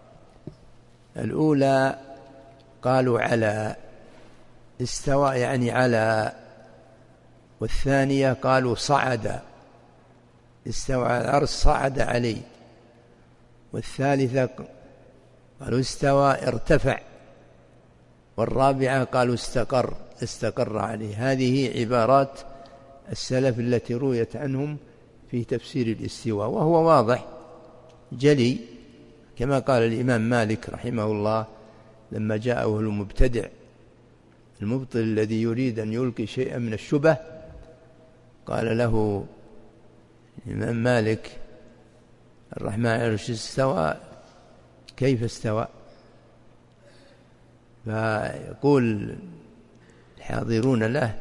[SPEAKER 2] الأولى قالوا على، استوى يعني على. والثانية قالوا صعد، استوى على العرش صعد عليه. والثالثة قالوا استوى ارتفع. والرابعة قالوا استقر، استقر عليه. هذه عبارات السلف التي رويت عنهم في تفسير الاستواء، وهو واضح جلي، كما قال الإمام مالك رحمه الله لما جاءه المبتدع المبطل الذي يريد أن يلقي شيئا من الشبه، قال له الإمام مالك الرحمن على العرش استوى، كيف استوى؟ فيقول الحاضرون له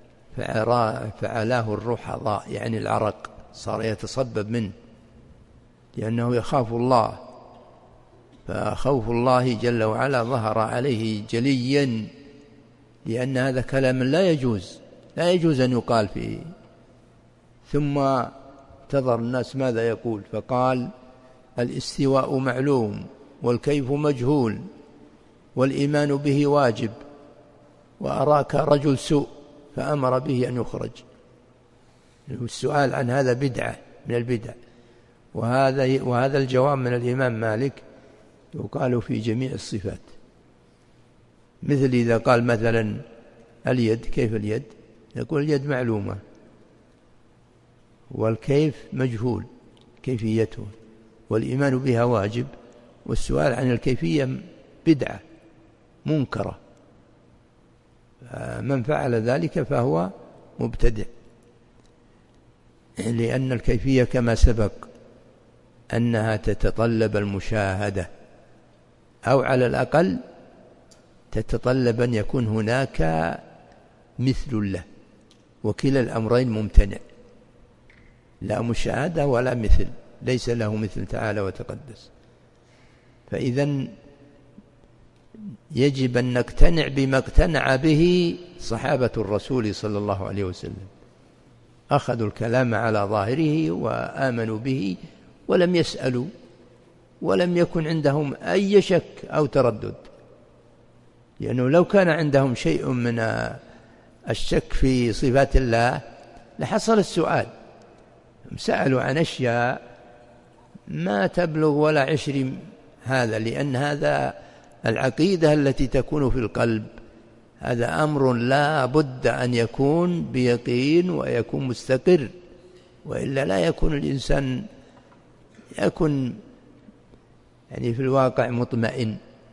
[SPEAKER 2] فعلاه الرحضاء، يعني العرق صار يتصبب منه، لأنه يخاف الله، فخوف الله جل وعلا ظهر عليه جليا، لأن هذا كلام لا يجوز لا يجوز أن يقال فيه. ثم انتظر الناس ماذا يقول، فقال الاستواء معلوم والكيف مجهول والإيمان به واجب، وأراك رجل سوء فأمر به أن يخرج. السؤال عن هذا بدعة من البدع، وهذا وهذا الجواب من الإمام مالك يقال في جميع الصفات. مثل إذا قال مثلا اليد، كيف اليد؟ يقول اليد معلومة والكيف مجهول كيفيته، والإيمان بها واجب، والسؤال عن الكيفية بدعة منكرة. من فعل ذلك فهو مبتدع، لأن الكيفية كما سبق أنها تتطلب المشاهدة، أو على الأقل تتطلب أن يكون هناك مثل له، وكلا الأمرين ممتنع، لا مشاهدة ولا مثل، ليس له مثل تعالى وتقدس. فإذن يجب أن نقتنع بما اقتنع به صحابة الرسول صلى الله عليه وسلم، أخذوا الكلام على ظاهره وآمنوا به ولم يسألوا، ولم يكن عندهم أي شك أو تردد، لأنه لو كان عندهم شيء من الشك في صفات الله لحصل السؤال. سألوا عن أشياء ما تبلغ ولا عشر هذا، لأن هذا العقيدة التي تكون في القلب هذا أمر لا بد أن يكون بيقين ويكون مستقر، وإلا لا يكون الإنسان يكون يعني في الواقع مطمئن.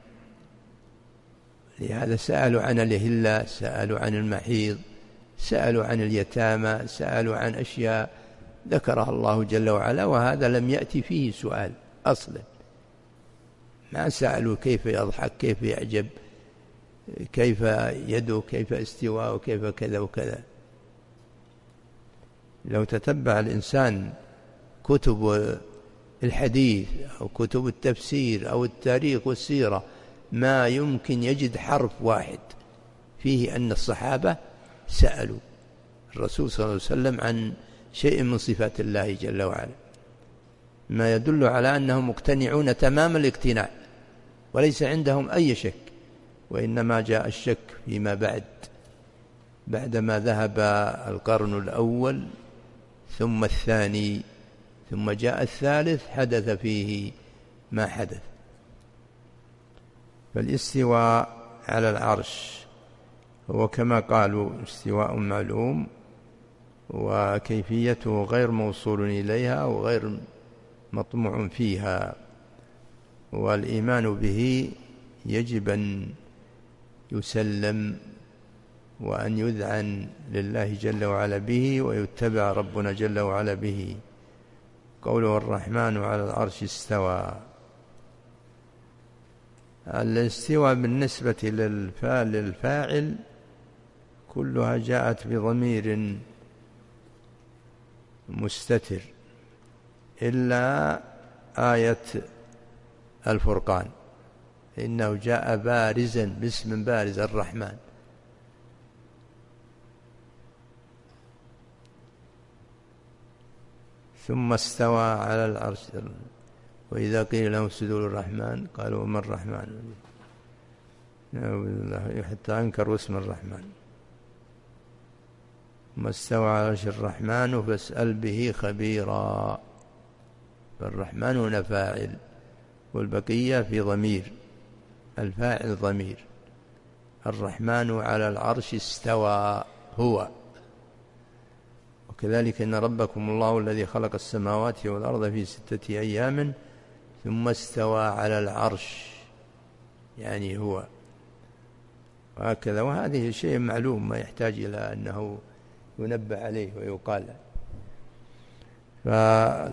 [SPEAKER 2] لهذا سألوا عن الهلة، سألوا عن المحيض، سألوا عن اليتامى، سألوا عن أشياء ذكرها الله جل وعلا، وهذا لم يأتي فيه سؤال أصلا. ما سألوا كيف يضحك، كيف يعجب، كيف يده، كيف استواء، وكيف كذا وكذا. لو تتبع الإنسان كتب الحديث أو كتب التفسير أو التاريخ والسيرة ما يمكن يجد حرف واحد فيه أن الصحابة سألوا الرسول صلى الله عليه وسلم عن شيء من صفات الله جل وعلا، ما يدل على أنهم مقتنعون تمام الاقتناع وليس عندهم أي شك. وإنما جاء الشك فيما بعد، بعدما ذهب القرن الأول ثم الثاني ثم جاء الثالث حدث فيه ما حدث. فالاستواء على العرش، هو كما قالوا استواء معلوم وكيفيته غير موصول إليها وغير مطموع فيها، والإيمان به يجب أن يسلم وأن يذعن لله جل وعلا به ويتبع ربنا جل وعلا به. قوله الرحمن على العرش استوى، الاستواء بالنسبة للفاعل كلها جاءت بضمير مستتر إلا آية الفرقان، إنه جاء بارزا باسم بارز الرحمن. ثم استوى على العرش، وإذا قيل لهم اسجدوا للرحمن قالوا وما الرحمن، حتى أنكروا اسم الرحمن. ثم استوى على العرش الرحمن فاسأل به خبيرا، فالرحمن هنا فاعل والبقية في ضمير، الفاعل ضمير. الرحمن على العرش استوى هو، وكذلك إن ربكم الله الذي خلق السماوات والأرض في ستة أيام ثم استوى على العرش، يعني هو، وهكذا. وهذه شيء معلوم ما يحتاج إلى أنه ينبه عليه ويقال. فهذا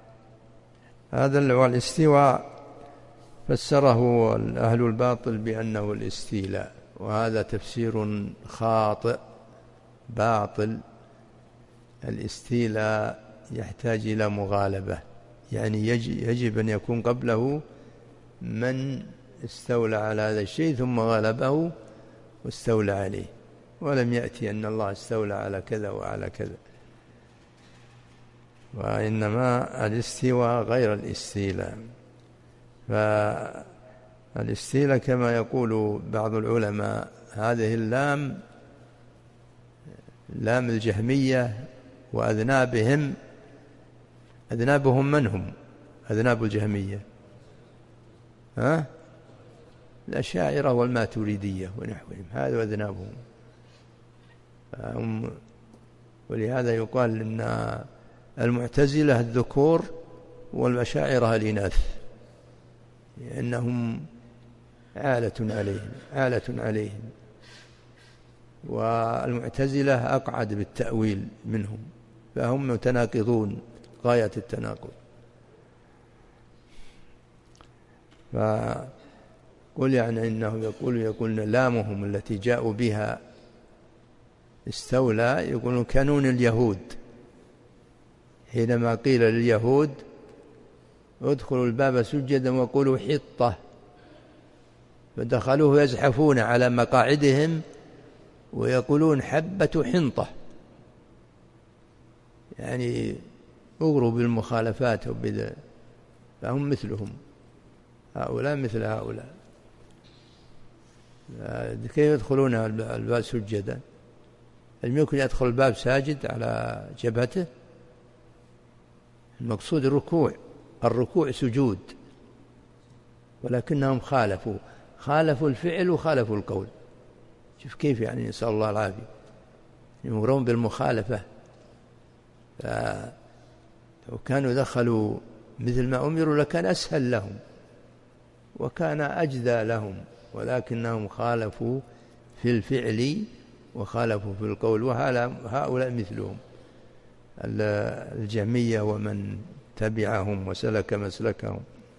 [SPEAKER 2] الاستواء فسره أهل الباطل بأنه الاستيلاء، وهذا تفسير خاطئ باطل. الاستيلاء يحتاج إلى مغالبة، يعني يجب أن يكون قبله من استولى على هذا الشيء ثم غلبه واستولى عليه، ولم يأتي أن الله استولى على كذا وعلى كذا، وإنما الاستواء غير الاستيلاء. فالاستيلاء كما يقول بعض العلماء هذه اللام لام الجهمية، وأذنابهم أذنابهم من هم أذناب الجهمية؟ ها؟ الأشاعرة والماتريدية ونحوهم، هذا أذنابهم. ولهذا يقال إن المعتزلة الذكور والأشاعرة الإناث، لأنهم عالة عليهم عالة عليهم والمعتزلة أقعد بالتأويل منهم، فهم متناقضون غاية التناقض. فقل يعني إنه يقول يقولون لامهم التي جاءوا بها استولى، يقولون كانون اليهود حينما قيل لليهود ادخلوا الباب سجدا وقولوا حطة، فدخلوه يزحفون على مقاعدهم ويقولون حبة حنطة، يعني أغروا بالمخالفات وبذا، فهم مثلهم، هؤلاء مثل هؤلاء. كيف يدخلون الباب سجدا؟ هل يمكن يدخل الباب ساجد على جبهته؟ المقصود الركوع، الركوع سجود، ولكنهم خالفوا خالفوا الفعل وخالفوا القول. شوف كيف، يعني نسأل الله العافية، يمرون بالمخالفة. لو كانوا دخلوا مثل ما أمروا لكان أسهل لهم وكان أجدى لهم، ولكنهم خالفوا في الفعل وخالفوا في القول، وهؤلاء مثلهم الجهمية ومن تبعهم وسلك مسلكهم.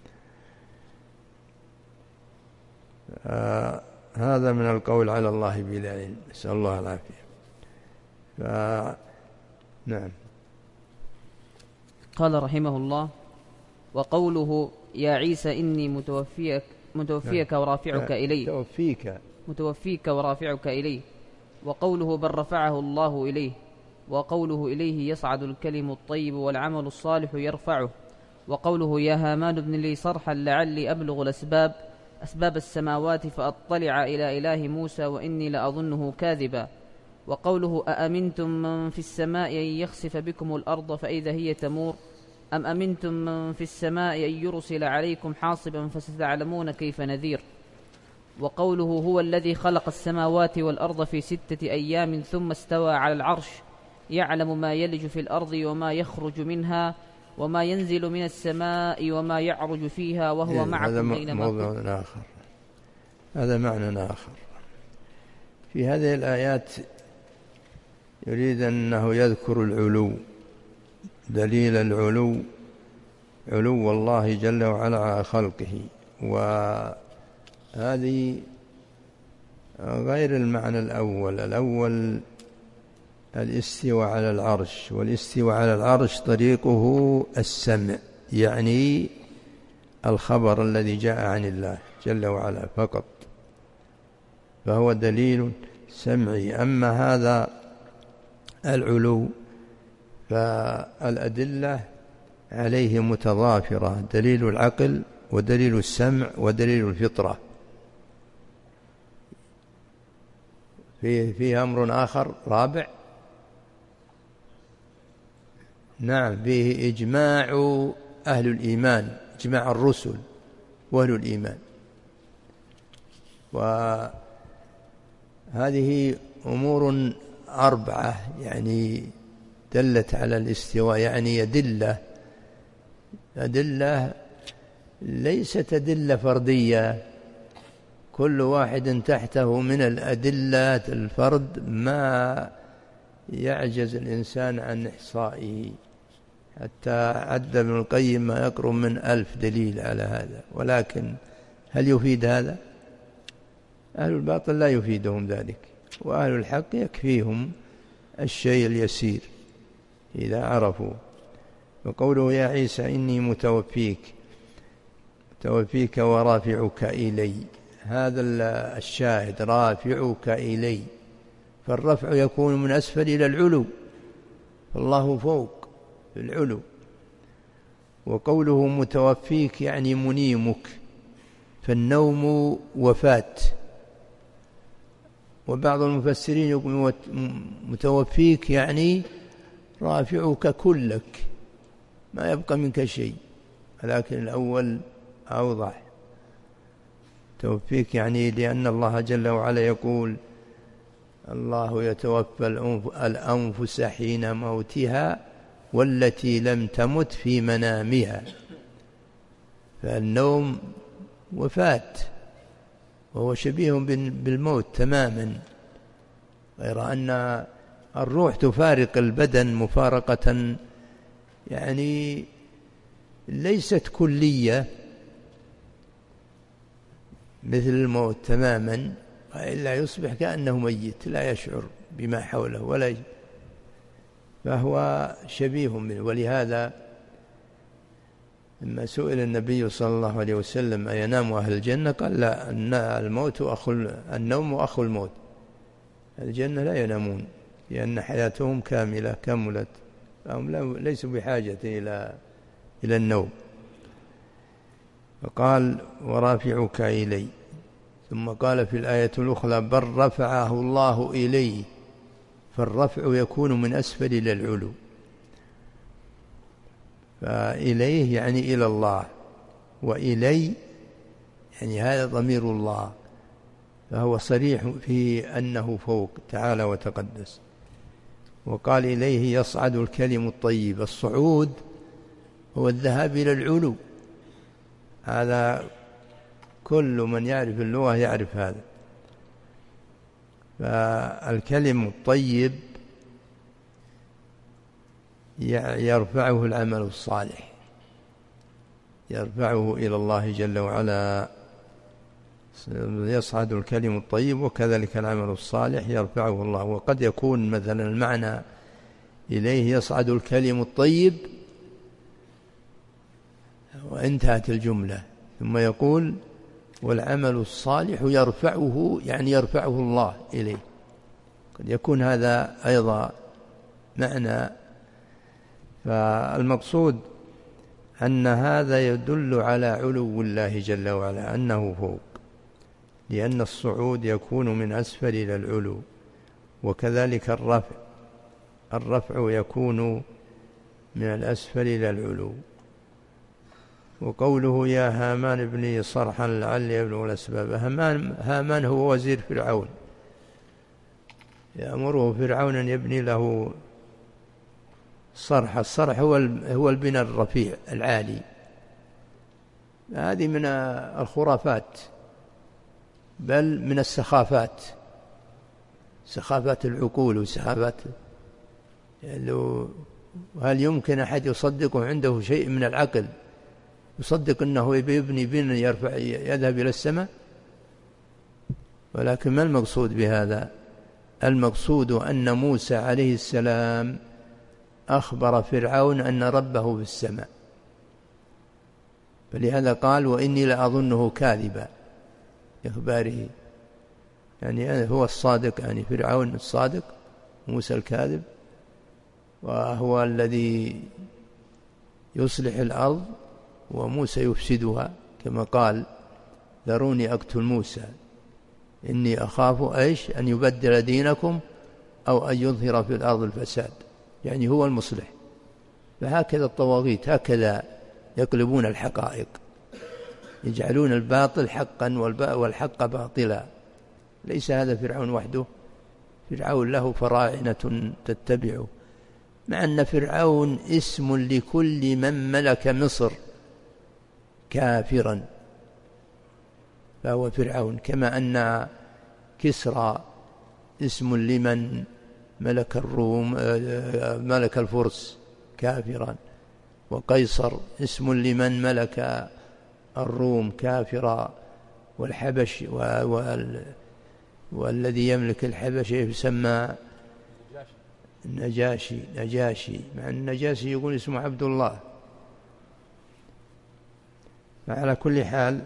[SPEAKER 2] آه هذا من القول على الله بلا علم، نسأل الله العافية. نعم.
[SPEAKER 1] قال رحمه الله: وقوله يا عيسى إني متوفيك متوفيك ورافعك إلي
[SPEAKER 2] متوفيك
[SPEAKER 1] متوفيك ورافعك إليه، وقوله بل رفعه الله إليه، وقوله إليه يصعد الكلم الطيب والعمل الصالح يرفعه، وقوله يا هامان ابن لي صرحا لعلي أبلغ الأسباب أسباب السماوات فأطلع إلى إله موسى وإني لأظنه كاذبا، وقوله أأمنتم من في السماء أن يخسف بكم الأرض فإذا هي تمور أم أمنتم من في السماء أن يرسل عليكم حاصبا فستعلمون كيف نذير. وقوله هو الذي خلق السماوات والأرض في ستة أيام ثم استوى على العرش يعلم ما يلج في الأرض وما يخرج منها وما ينزل من السماء وما يعرج فيها وهو معكم أينما كنتم.
[SPEAKER 2] هذا موضوع آخر، هذا معنى آخر. في هذه الآيات يريد أنه يذكر العلو، دليل العلو، علو الله جل وعلا على خلقه، وهذه غير المعنى الأول. الأول الاستواء على العرش، والاستواء على العرش طريقه السمع، يعني الخبر الذي جاء عن الله جل وعلا فقط، فهو دليل سمعي. أما هذا العلو فالأدلة عليه متضافرة، دليل العقل ودليل السمع ودليل الفطرة. فيه, فيه أمر آخر رابع، نعم، فيه إجماع أهل الإيمان، إجماع الرسل وأهل الإيمان. وهذه أمور أربعة يعني دلت على الاستواء، يعني يدل أدلة ليست أدلة فردية، كل واحد تحته من الأدلة الفرد ما يعجز الإنسان عن إحصائه، حتى عد ابن القيم ما يقرب من ألف دليل على هذا. ولكن هل يفيد هذا؟ أهل الباطل لا يفيدهم ذلك، وأهل الحق يكفيهم الشيء اليسير إذا عرفوا. وقوله يا عيسى إني متوفيك، متوفيك ورافعك إلي، هذا الشاهد رافعك إلي، فالرفع يكون من أسفل إلى العلو، فالله فوق في العلو. وقوله متوفيك يعني منيمك، فالنوم وفاة. وبعض المفسرين يقول متوفيك يعني رافعك كلك، ما يبقى منك شيء، لكن الأول أوضح. توفيك يعني لأن الله جل وعلا يقول الله يتوفى الأنفس حين موتها والتي لم تمت في منامها، فالنوم وفاة وهو شبيه بالموت تماما، غير أن الروح تفارق البدن مفارقة يعني ليست كلية مثل الموت تماما، وإلا يصبح كأنه ميت لا يشعر بما حوله ولا ي... فهو شبيه منه. ولهذا لما سئل النبي صلى الله عليه وسلم أينام أهل الجنة قال لا، أن الموت أخو النوم أخو الموت، الجنة لا ينامون لأن حياتهم كاملة كملت، فهم ليسوا بحاجة إلى إلى النوم. فقال ورافعك إلي، ثم قال في الآية الأخرى بل رفعه الله إليه، فالرفع يكون من أسفل إلى العلو، فإليه يعني إلى الله، وإلي يعني هذا ضمير الله، فهو صريح في أنه فوق تعالى وتقدس. وقال إليه يصعد الكلم الطيب، الصعود هو الذهاب إلى العلو، هذا كل من يعرف اللغة يعرف هذا. فالكلم الطيب يرفعه العمل الصالح، يرفعه إلى الله جل وعلا، يصعد الكلم الطيب، وكذلك العمل الصالح يرفعه الله. وقد يكون مثلا المعنى إليه يصعد الكلم الطيب وانتهت الجملة، ثم يقول والعمل الصالح يرفعه، يعني يرفعه الله إليه، قد يكون هذا أيضا معنى. فالمقصود أن هذا يدل على علو الله جل وعلا، أنه فوق، لأن الصعود يكون من أسفل إلى العلو، وكذلك الرفع الرفع يكون من الأسفل إلى العلو. وقوله يا هامان ابن لي صرحا لعلي أبلغ الأسباب، هامان, هامان هو وزير فرعون، يأمره فرعون أن يبني له صرح. الصرح هو هو البناء الرفيع العالي. هذه من الخرافات، بل من السخافات، سخافات العقول وسخافات. هل يمكن أحد يصدق عنده شيء من العقل يصدق أنه يبني بنا يرفع يذهب إلى السماء؟ ولكن ما المقصود بهذا؟ المقصود أن موسى عليه السلام أخبر فرعون أن ربه في السماء، فلهذا قال وإني لأظنه كاذبا إخباره، يعني هو الصادق، يعني فرعون الصادق موسى الكاذب، وهو الذي يصلح الأرض وموسى يفسدها، كما قال ذروني أقتل موسى إني أخاف إيش أن يبدل دينكم أو أن يظهر في الأرض الفساد، يعني هو المصلح. فهكذا الطواغيت هكذا يقلبون الحقائق، يجعلون الباطل حقا والحق باطلا. ليس هذا فرعون وحده، فرعون له فراعنة تتبعه، مع أن فرعون اسم لكل من ملك مصر كافرا فهو فرعون، كما أن كسرى اسم لمن ملك الروم ملك الفرس كافرا، وقيصر اسم لمن ملك الروم كافرا، والحبش وال والذي يملك الحبش يسمى النجاشي نجاشي، مع النجاشي يقول اسمه عبد الله. فعلى كل حال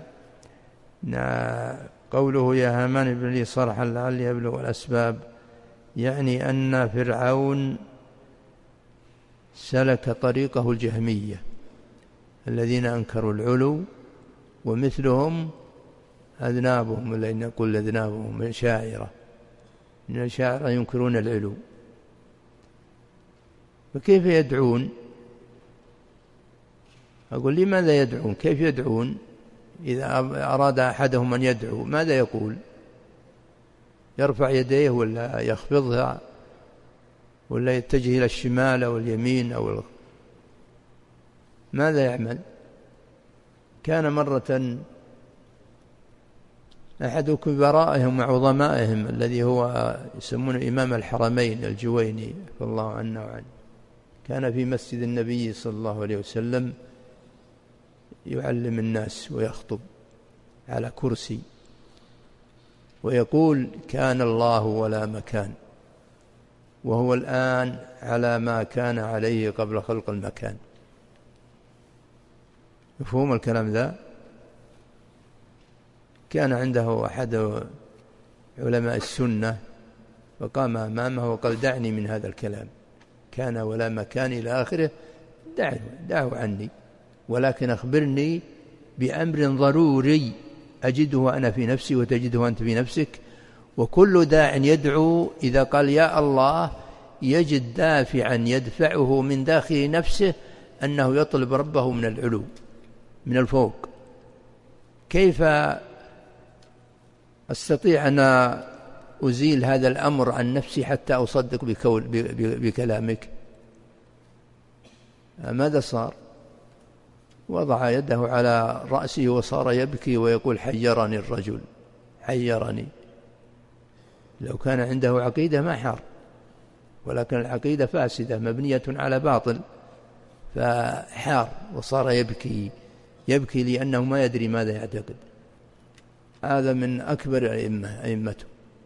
[SPEAKER 2] قوله يا هامان ابن لي صرحا لعلي أبلغ الأسباب، يعني أن فرعون سلك طريقه الجهمية الذين أنكروا العلو، ومثلهم أذنابهم، الذين نقول أذنابهم من شاعرة، من الشاعرة ينكرون العلو. فكيف يدعون؟ أقول لماذا يدعون؟ كيف يدعون؟ إذا أراد أحدهم أن يدعو ماذا يقول؟ يرفع يديه ولا يخفضها ولا يتجه إلى الشمال أو اليمين أو ماذا يعمل؟ كان مرة أحد كبرائهم وعظمائهم الذي هو يسمونه إمام الحرمين الجويني رضي الله عنه وعنه، كان في مسجد النبي صلى الله عليه وسلم يعلم الناس ويخطب على كرسي ويقول كان الله ولا مكان، وهو الآن على ما كان عليه قبل خلق المكان. مفهوم الكلام ذا؟ كان عنده أحد علماء السنة فقام أمامه وقال دعني من هذا الكلام، كان ولا مكان إلى آخره، دعوا دعوا عني، ولكن أخبرني بأمر ضروري أجده أنا في نفسي وتجده أنت في نفسك. وكل داع يدعو إذا قال يا الله يجد دافعا يدفعه من داخل نفسه أنه يطلب ربه من العلو من الفوق. كيف أستطيع أن أزيل هذا الأمر عن نفسي حتى أصدق بكول بكلامك؟ ماذا صار؟ وضع يده على رأسه وصار يبكي ويقول حيرني الرجل حيرني. لو كان عنده عقيدة ما حار، ولكن العقيدة فاسدة مبنية على باطل، فحار وصار يبكي يبكي لأنه ما يدري ماذا يعتقد. هذا من أكبر الأئمة أئمته.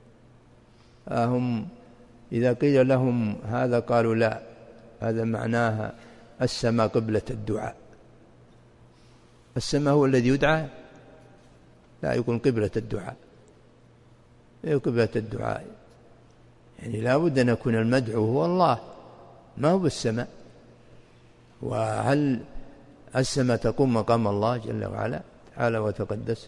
[SPEAKER 2] هم إذا قيل لهم هذا قالوا لا، هذا معناها السماء قبلة الدعاء. السماء هو الذي يدعى؟ لا، يكون قبلة الدعاء، قبلة الدعاء، يعني لا بد أن يكون المدعو هو الله ما هو بالسماء. وهل السماء تقوم مقام الله جل وعلا تعالى وتقدس؟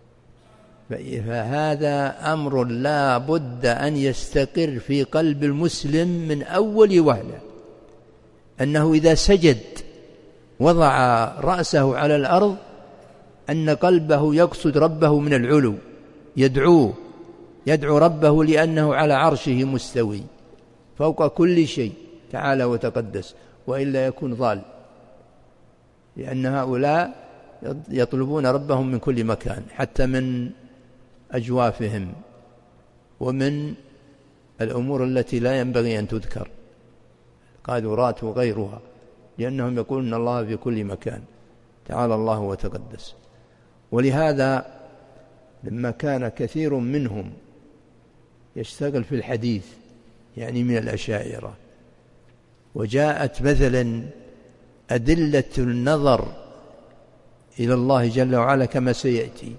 [SPEAKER 2] فهذا أمر لا بد أن يستقر في قلب المسلم من أول وهلة، أنه إذا سجد وضع رأسه على الأرض أن قلبه يقصد ربه من العلو، يدعوه يدعو ربه لأنه على عرشه مستوي فوق كل شيء تعالى وتقدس، وإلا يكون ضال، لأن هؤلاء يطلبون ربهم من كل مكان حتى من أجوافهم ومن الأمور التي لا ينبغي أن تذكر، قادرات وغيرها، لأنهم يقولون الله في كل مكان تعالى الله وتقدس. ولهذا لما كان كثير منهم يشتغل في الحديث يعني من الأشاعرة، وجاءت مثلا أدلة النظر إلى الله جل وعلا كما سيأتي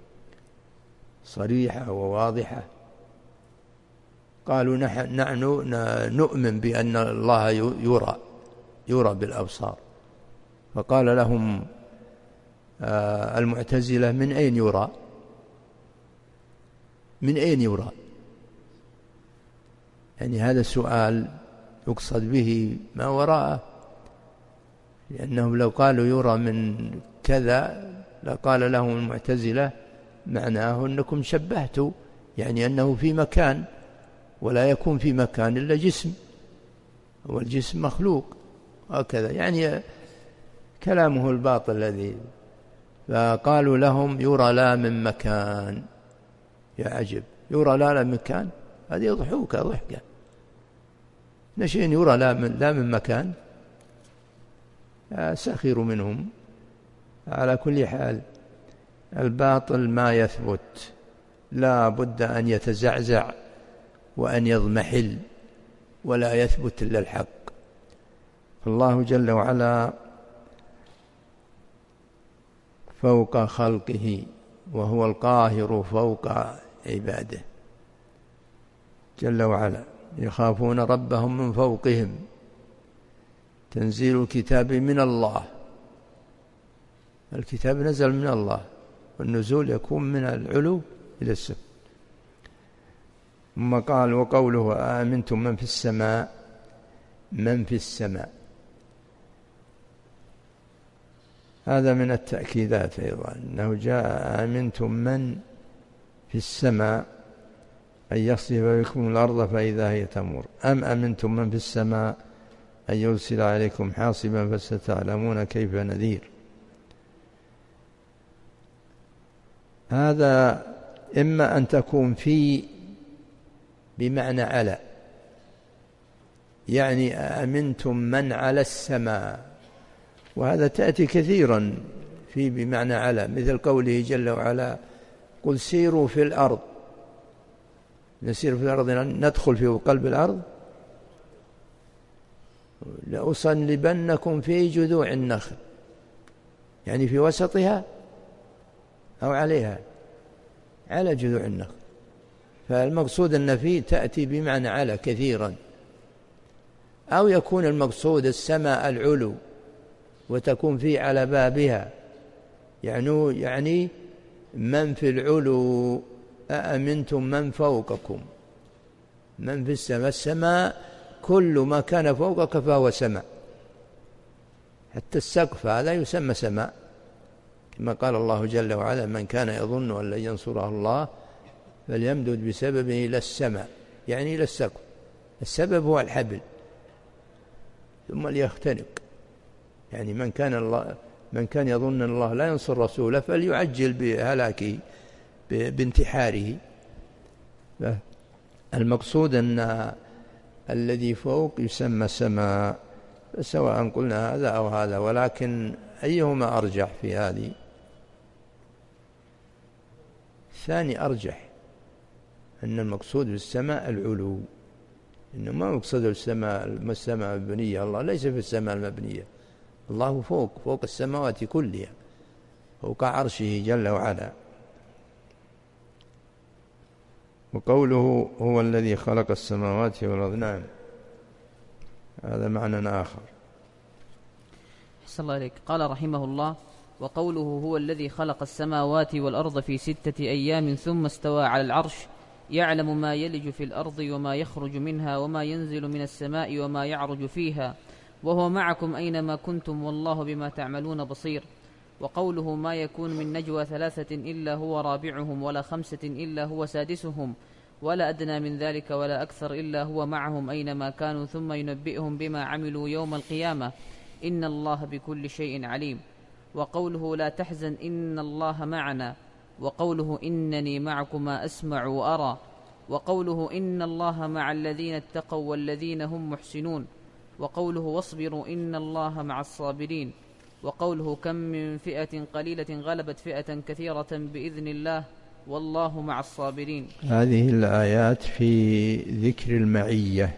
[SPEAKER 2] صريحة وواضحة، قالوا نحن نؤمن بأن الله يرى يرى بالأبصار. فقال لهم المعتزلة من أين يرى؟ من أين يرى؟ يعني هذا السؤال يقصد به ما وراءه، لأنهم لو قالوا يرى من كذا لقال لهم المعتزلة معناه أنكم شبهتوا، يعني أنه في مكان، ولا يكون في مكان إلا جسم، والجسم مخلوق هكذا، يعني كلامه الباطل الذي. فقالوا لهم يرى لا من مكان. يا عجب، يرى لا من مكان، هذه ضحوكة ضحكة، نشين يرى لا من, لا من مكان، سخير منهم. على كل حال الباطل ما يثبت، لا بد أن يتزعزع وأن يضمحل، ولا يثبت إلا الحق. الله جل وعلا فوق خلقه، وهو القاهر فوق عباده جل وعلا، يخافون ربهم من فوقهم، تنزيل الكتاب من الله، الكتاب نزل من الله، والنزول يكون من العلو إلى السفل. ثم قال وقوله آمنتم من في السماء، من في السماء هذا من التأكيدات أيضا، أنه جاء آمنتم من في السماء أن يخسف بكم الأرض فإذا هي تمور، أم أمنتم من في السماء أن يرسل عليكم حاصبا فستعلمون كيف نذير. هذا إما أن تكون في بمعنى على، يعني أمنتم من على السماء، وهذا تأتي كثيرا في بمعنى على، مثل قوله جل وعلا قل سيروا في الأرض، نسير في الأرض ندخل في قلب الأرض، لأصلبنكم في جذوع النخل، يعني في وسطها أو عليها، على جذوع النخل. فالمقصود أن فيه تأتي بمعنى على كثيرا، أو يكون المقصود السماء العلو وتكون فيه على بابها، يعني يعني من في العلو، أأمنتم من فوقكم، من في السماء، السماء كل ما كان فوقك فهو سماء، حتى السقف هذا يسمى سماء، كما قال الله جل وعلا من كان يظن أن لن ينصره الله فليمدد بسببه إلى السماء، يعني إلى السقف، السبب هو الحبل ثم ليختنق، يعني من كان الله من كان يظن أن الله لا ينصر رسوله فليعجل بهلاكه بانتحاره. المقصود أن الذي فوق يسمى سماء، سواء قلنا هذا أو هذا، ولكن أيهما أرجح في هذه؟ الثاني أرجح، أن المقصود بالسماء العلو، إنه ما مقصود السماء السماء المبنية، الله ليس في السماء المبنية، الله فوق فوق السماوات كلها، فوق عرشه جل وعلا. وقوله هو الذي خلق السماوات والأرض، نعم هذا معنى آخر.
[SPEAKER 1] أحسن الله عليك. قال رحمه الله وقوله هو الذي خلق السماوات والأرض في ستة أيام ثم استوى على العرش يعلم ما يلج في الأرض وما يخرج منها وما ينزل من السماء وما يعرج فيها وهو معكم أينما كنتم والله بما تعملون بصير. وقوله ما يكون من نجوى ثلاثة إلا هو رابعهم ولا خمسة إلا هو سادسهم ولا أدنى من ذلك ولا أكثر إلا هو معهم أينما كانوا ثم ينبئهم بما عملوا يوم القيامة إن الله بكل شيء عليم. وقوله لا تحزن إن الله معنا. وقوله إنني معكما أسمع وأرى. وقوله إن الله مع الذين اتقوا والذين هم محسنون. وقوله واصبروا إن الله مع الصابرين. وقوله كم من فئة قليلة غلبت فئة كثيرة بإذن الله والله مع الصابرين.
[SPEAKER 2] هذه الآيات في ذكر المعية.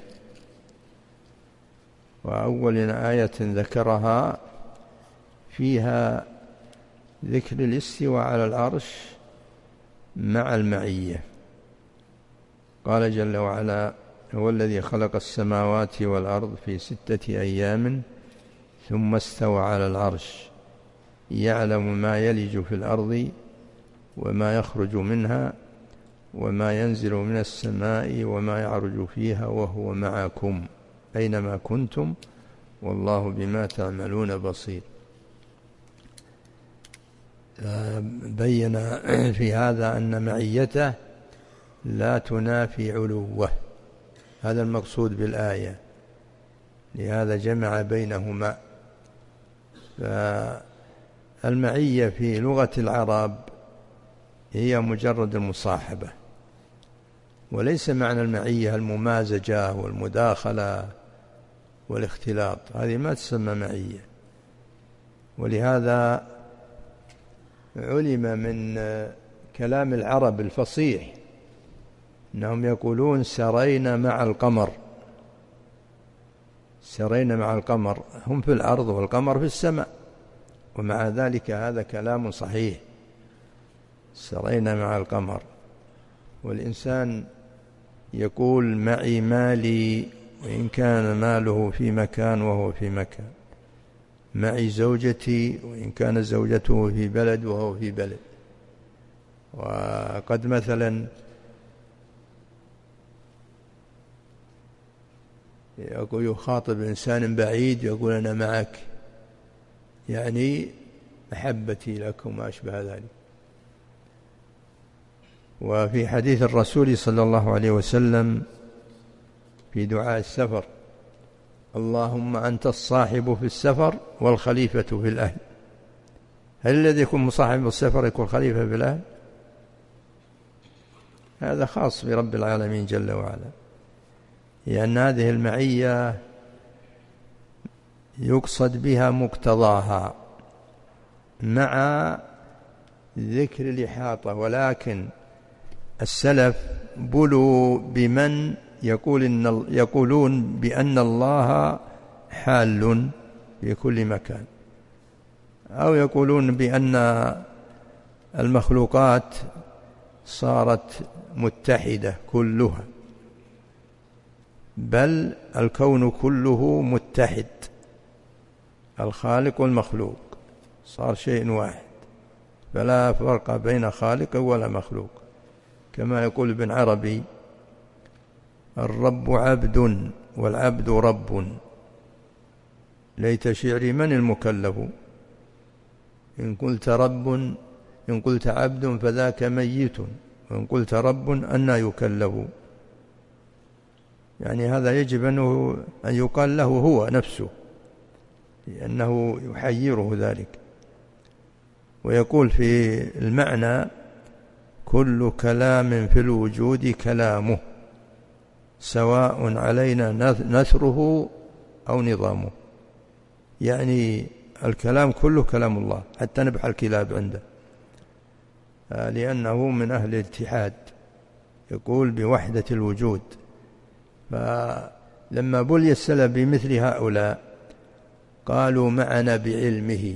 [SPEAKER 2] وأول آية ذكرها فيها ذكر الاستواء على العرش مع المعية. قال جل وعلا هو الذي خلق السماوات والأرض في ستة أيام ثم استوى على العرش يعلم ما يلج في الأرض وما يخرج منها وما ينزل من السماء وما يعرج فيها وهو معكم أينما كنتم والله بما تعملون بصير. بين في هذا أن معيته لا تنافي علوه، هذا المقصود بالآية، لهذا جمع بينهما. فالمعية في لغة العرب هي مجرد المصاحبة، وليس معنى المعية الممازجة والمداخلة والاختلاط، هذه ما تسمى معية. ولهذا علم من كلام العرب الفصيح أنهم يقولون سرينا مع القمر، سرينا مع القمر، هم في الأرض والقمر في السماء، ومع ذلك هذا كلام صحيح، سرينا مع القمر. والإنسان يقول معي مالي وإن كان ماله في مكان وهو في مكان، معي زوجتي وإن كانت زوجته في بلد وهو في بلد. وقد مثلا يقول يخاطب إنسان بعيد يقول أنا معك، يعني محبتي لك وما أشبه ذلك. وفي حديث الرسول صلى الله عليه وسلم في دعاء السفر اللهم أنت الصاحب في السفر والخليفة في الأهل. هل الذي يكون مصاحب بالسفر يكون خليفة في الأهل؟ هذا خاص برب العالمين جل وعلا، لأن هذه المعية يقصد بها مقتضاها مع ذكر الإحاطة. ولكن السلف بلوا بمن يقول إن يقولون بأن الله حال في كل مكان، أو يقولون بأن المخلوقات صارت متحدة كلها، بل الكون كله متحد، الخالق والمخلوق صار شيء واحد، فلا فرق بين خالق ولا مخلوق. كما يقول ابن عربي الرب عبد والعبد رب، ليت شعري من المكلف، إن قلت رب إن قلت عبد فذاك ميت وإن قلت رب أنى يكلف. يعني هذا يجب أنه أن يقال له هو نفسه، لأنه يحيره ذلك. ويقول في المعنى كل كلام في الوجود كلامه سواء علينا نثره أو نظامه. يعني الكلام كله كلام الله، حتى نبح الكلاب عنده، لأنه من أهل الاتحاد، يقول بوحدة الوجود. فلما بلي السلف بمثل هؤلاء قالوا معنا بعلمه.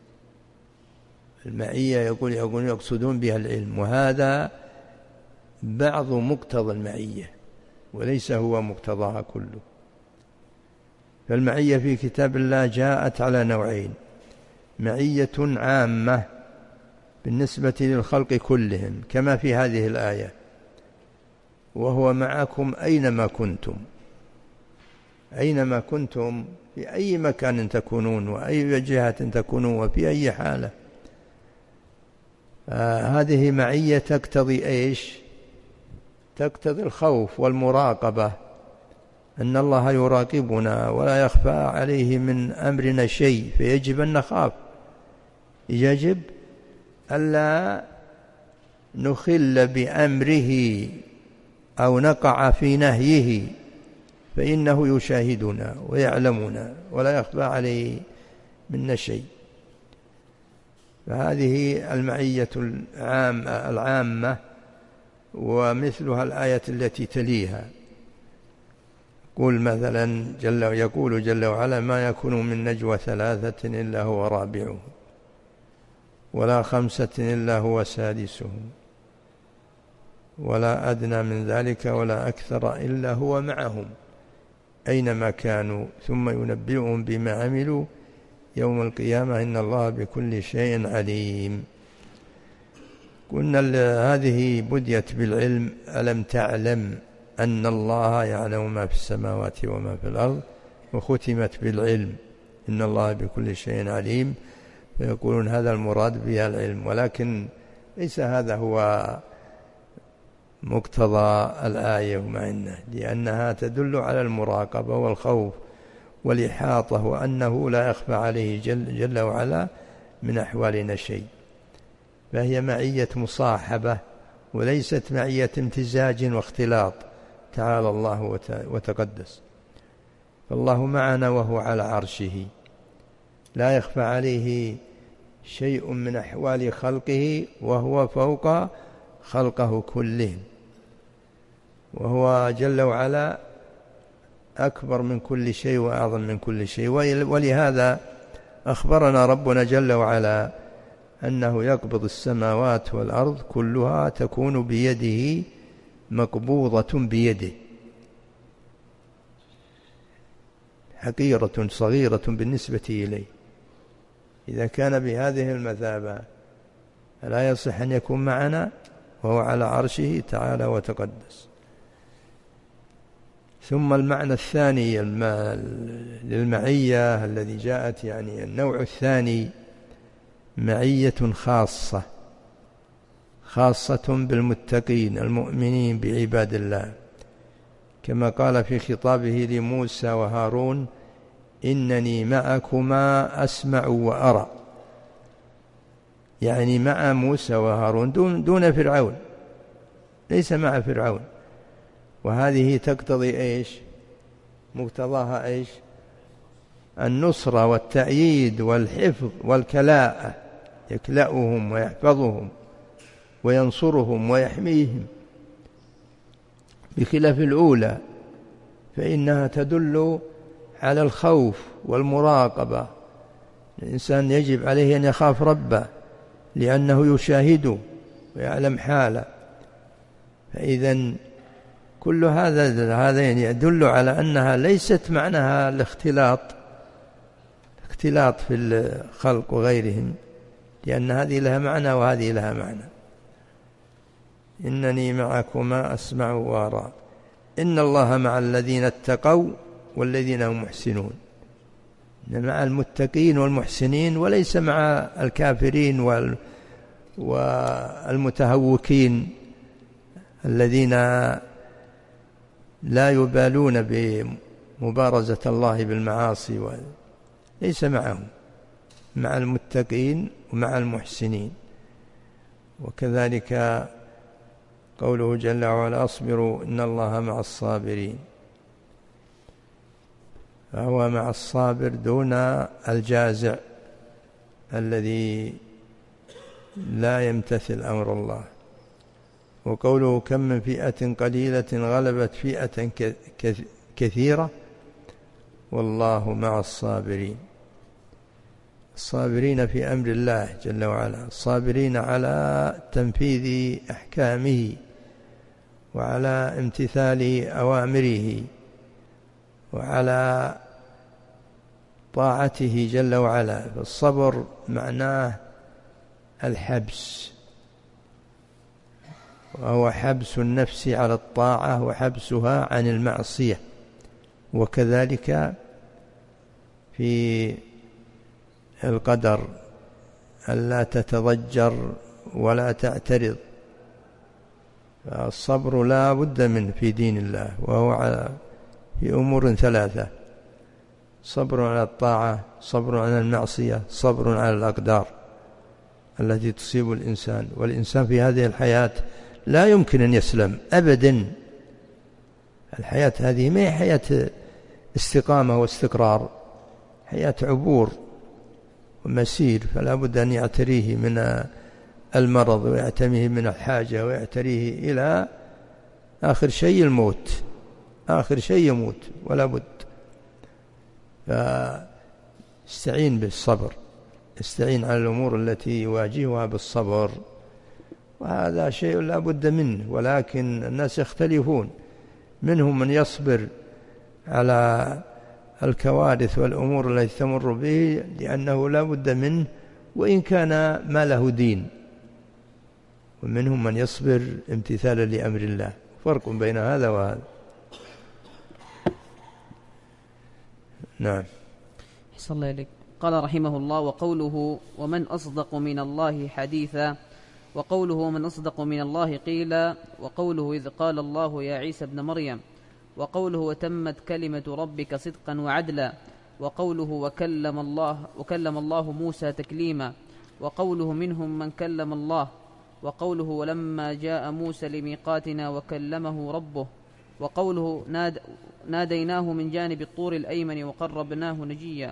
[SPEAKER 2] المعية يقول يقول يقصدون بها العلم، وهذا بعض مقتضى المعية وليس هو مقتضاها كله. فالمعية في كتاب الله جاءت على نوعين: معية عامة بالنسبة للخلق كلهم كما في هذه الآية وهو معكم أينما كنتم، أينما كنتم في أي مكان تكونون وأي جهة تكونون وفي أي حالة. هذه معية تقتضي إيش؟ تقتضي الخوف والمراقبة، أن الله يراقبنا ولا يخفى عليه من أمرنا شيء، فيجب أن نخاف، يجب ألا نخل بأمره أو نقع في نهيه، فإنه يشاهدنا ويعلمنا ولا يخفى عليه منا شيء. فهذه المعية العامة, العامة ومثلها الآية التي تليها. قل مثلا جل يقول جل وعلا: ما يكون من نجوى ثلاثة إلا هو رابعهم ولا خمسة إلا هو سادسهم ولا أدنى من ذلك ولا أكثر إلا هو معهم أينما كانوا ثم ينبئهم بما عملوا يوم القيامة إن الله بكل شيء عليم. قلنا هذه بديت بالعلم: ألم تعلم أن الله يعلم ما في السماوات وما في الأرض، وختمت بالعلم إن الله بكل شيء عليم. فيقولون هذا المراد بها العلم، ولكن ليس هذا هو مقتضى الآية ومعنى، لأنها تدل على المراقبة والخوف والإحاطة، وأنه لا يخفى عليه جل, جل وعلا من أحوالنا شيء. فهي معية مصاحبة وليست معية امتزاج واختلاط، تعالى الله وتقدس. فالله معنا وهو على عرشه، لا يخفى عليه شيء من أحوال خلقه، وهو فوق خلقه كلهم، وهو جل وعلا أكبر من كل شيء وأعظم من كل شيء. ولهذا أخبرنا ربنا جل وعلا أنه يقبض السماوات والأرض كلها تكون بيده، مقبوضة بيده، حقيرة صغيرة بالنسبة إليه. إذا كان بهذه المثابة لا يصح أن يكون معنا وهو على عرشه تعالى وتقدس. ثم المعنى الثاني للمعية الذي جاءت، يعني النوع الثاني، معية خاصة خاصة بالمتقين المؤمنين بعباد الله، كما قال في خطابه لموسى وهارون: إنني معكما أسمع وأرى. يعني مع موسى وهارون دون, دون فرعون، ليس مع فرعون. وهذه تقتضي إيش؟ مقتضاها إيش؟ النصرة والتأييد والحفظ والكلاءة، يكلأهم ويحفظهم وينصرهم ويحميهم، بخلاف الأولى فإنها تدل على الخوف والمراقبة. الإنسان يجب عليه أن يخاف ربه لأنه يشاهده ويعلم حاله. فإذا كل هذا هذين يدل على أنها ليست معناها الاختلاط اختلاط في الخلق وغيرهم، لأن هذه لها معنى وهذه لها معنى. إنني معكما أسمع وأرى. إن الله مع الذين اتقوا والذين هم محسنون، مع المتقين والمحسنين، وليس مع الكافرين والمتهوكين الذين لا يبالون بمبارزة الله بالمعاصي، ليس معهم، مع المتقين ومع المحسنين. وكذلك قوله جل وعلا: أصبروا إن الله مع الصابرين، فهو مع الصابر دون الجازع الذي لا يمتثل أمر الله. وقوله: كم من فئة قليلة غلبت فئة كثيرة والله مع الصابرين. الصابرين في أمر الله جل وعلا، الصابرين على تنفيذ أحكامه وعلى امتثال أوامره وعلى طاعته جل وعلا. فالصبر معناه الحبس، وهو حبس النفس على الطاعة وحبسها عن المعصية، وكذلك في القدر ألا تتضجر ولا تعترض. الصبر لا بد منه في دين الله، وهو على في أمور ثلاثة: صبر على الطاعة، صبر على المعصية، صبر على الأقدار التي تصيب الإنسان. والإنسان في هذه الحياة لا يمكن أن يسلم أبدا. الحياة هذه ما هي حياة استقامة واستقرار، حياة عبور ومسير، فلا بد أن يعتريه من المرض ويعتميه من الحاجة ويعتريه إلى آخر شيء الموت، آخر شيء يموت ولا بد. فاستعين بالصبر، استعين على الأمور التي يواجهها بالصبر، وهذا شيء لا بد منه. ولكن الناس يختلفون، منهم من يصبر على الكوارث والأمور التي تمر به لأنه لا بد منه وإن كان ما له دين، ومنهم من يصبر امتثالا لأمر الله. فرق بين هذا وهذا. نعم.
[SPEAKER 1] أحسن الله إليك. قال رحمه الله: وقوله ومن أصدق من الله حديثا، وقوله ومن أصدق من الله قيلا، وقوله إذ قال الله يا عيسى ابن مريم، وقوله وتمت كلمة ربك صدقا وعدلا، وقوله وكلم الله وكلم الله موسى تكليما، وقوله منهم من كلم الله، وقوله ولما جاء موسى لميقاتنا وكلمه ربه، وقوله ناد ناديناه من جانب الطور الأيمن وقربناه نجيا،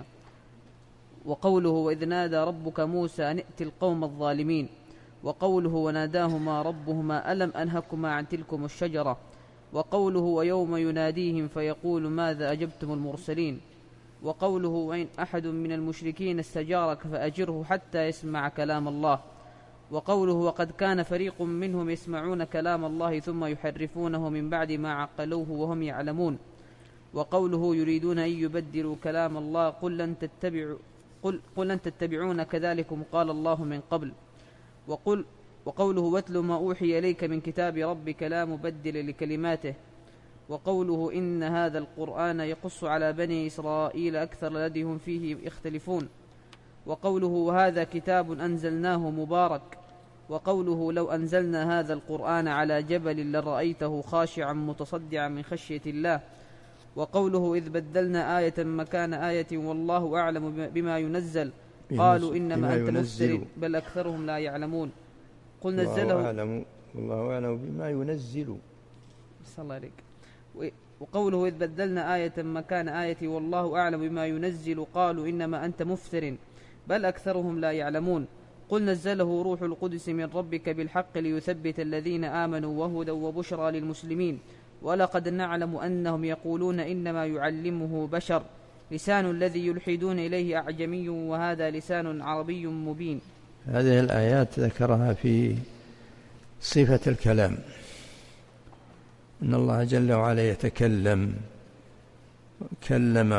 [SPEAKER 1] وقوله وإذ نادى ربك موسى أن ائت القوم الظالمين، وقوله وناداهما ربهما ألم أنهكما عن تلكم الشجرة، وقوله ويوم يناديهم فيقول ماذا أجبتم المرسلين، وقوله وإن أحد من المشركين استجارك فأجره حتى يسمع كلام الله، وقوله وقد كان فريق منهم يسمعون كلام الله ثم يحرفونه من بعد ما عقلوه وهم يعلمون، وقوله يريدون أن يبدلوا كلام الله قل لن تتبعوا قل, قل لن تتبعون كذلكم قال الله من قبل، وقل وقوله واتل ما أوحي إليك من كتاب ربك لا مبدل لكلماته، وقوله إن هذا القرآن يقص على بني إسرائيل أكثر لديهم فيه يختلفون، وقوله وهذا كتاب أنزلناه مبارك، وقوله لو أنزلنا هذا القرآن على جبل لرأيته خاشعا متصدعا من خشية الله، وقوله إذ بدلنا آية مكان آية والله أعلم بما ينزل قالوا إنما أنت مفتر بل أكثرهم لا يعلمون قل نزله
[SPEAKER 2] والله أعلم والله أعلم بما ينزل.
[SPEAKER 1] صلى الله عليك. وقوله إذ بدلنا آية مكان آية والله أعلم بما ينزل قالوا إنما أنت مفتر بل أكثرهم لا يعلمون قل نزله روح القدس من ربك بالحق ليثبت الذين آمنوا وهدى وبشرى للمسلمين ولقد نعلم أنهم يقولون إنما يعلمه بشر لسان الذي يلحدون إليه أعجمي وهذا لسان عربي مبين.
[SPEAKER 2] هذه الآيات ذكرها في صفة الكلام، إن الله جل وعلا يتكلم كلم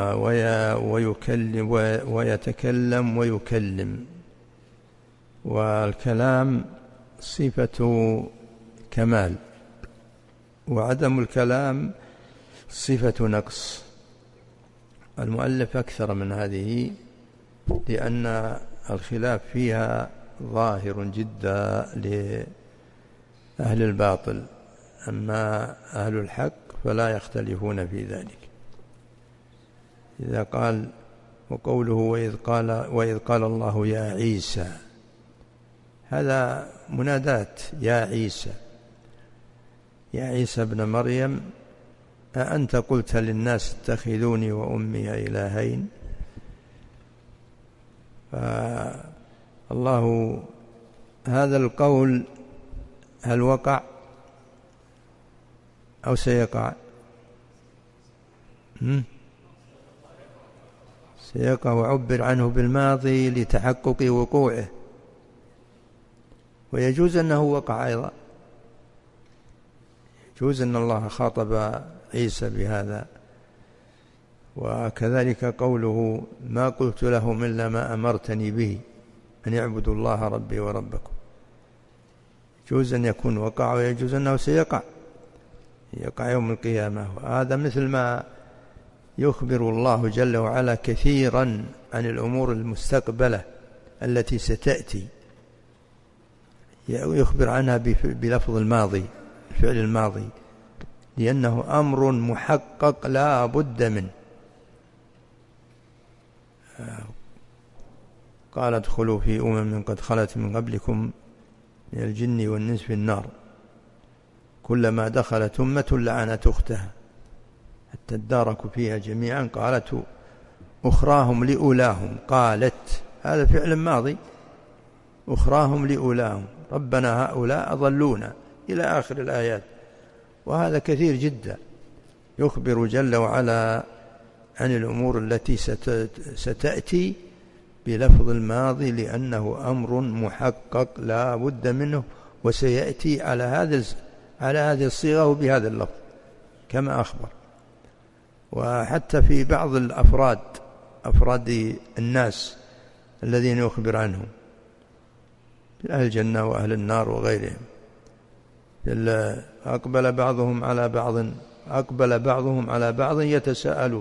[SPEAKER 2] ويكلم ويتكلم ويكلم، والكلام صفة كمال، وعدم الكلام صفة نقص. المؤلف أكثر من هذه لأن الخلاف فيها ظاهر جدا لأهل الباطل، أما أهل الحق فلا يختلفون في ذلك. إذا قال وقوله وإذ قال, وإذ قال الله يا عيسى، هذا منادات يا عيسى يا عيسى ابن مريم أأنت قلت للناس اتخذوني وأمي إلهين؟ فالله هذا القول هل وقع أو سيقع؟ سيقع، وعبر عنه بالماضي لتحقق وقوعه، ويجوز أنه وقع أيضا، يجوز أن الله خاطب عيسى بهذا. وكذلك قوله ما قلت لهم إلا ما أمرتني به أن يعبدوا الله ربي وربكم، يجوز أن يكون وقع ويجوز أنه سيقع، يقع يوم القيامة. وهذا مثل ما يخبر الله جل وعلا كثيرا عن الأمور المستقبلة التي ستأتي، يخبر عنها بلفظ الماضي، الفعل الماضي، لأنه أمر محقق لا بد منه. قال ادخلوا في أمم قد خلت من قبلكم من الجن والإنس في النار كلما دخلت أمة لعنت أختها حتى اداركوا فيها جميعا قالت أخراهم لأولاهم، قالت هذا فعل ماضي، أخراهم لأولاهم ربنا هؤلاء أضلونا إلى آخر الآيات. وهذا كثير جدا، يخبر جل وعلا عن الأمور التي ستأتي بلفظ الماضي لأنه أمر محقق لا بد منه، وسيأتي على هذا على هذه الصيغة وبهذا اللفظ كما أخبر. وحتى في بعض الأفراد أفراد الناس الذين يخبر عنهم أهل الجنة وأهل النار وغيرهم، أقبل بعضهم على بعض أقبل بعضهم على بعض يتساءلون،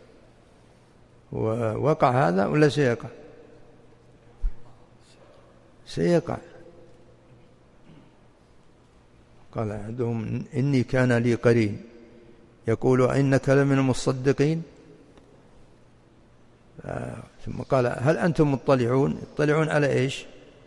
[SPEAKER 2] ووقع هذا ولا سيقع؟ سيقع. قال أحدهم إني كان لي قرين يقول إنك لمن المصدقين، ثم قال هل أنتم مطلعون؟ اطلعون على إيش؟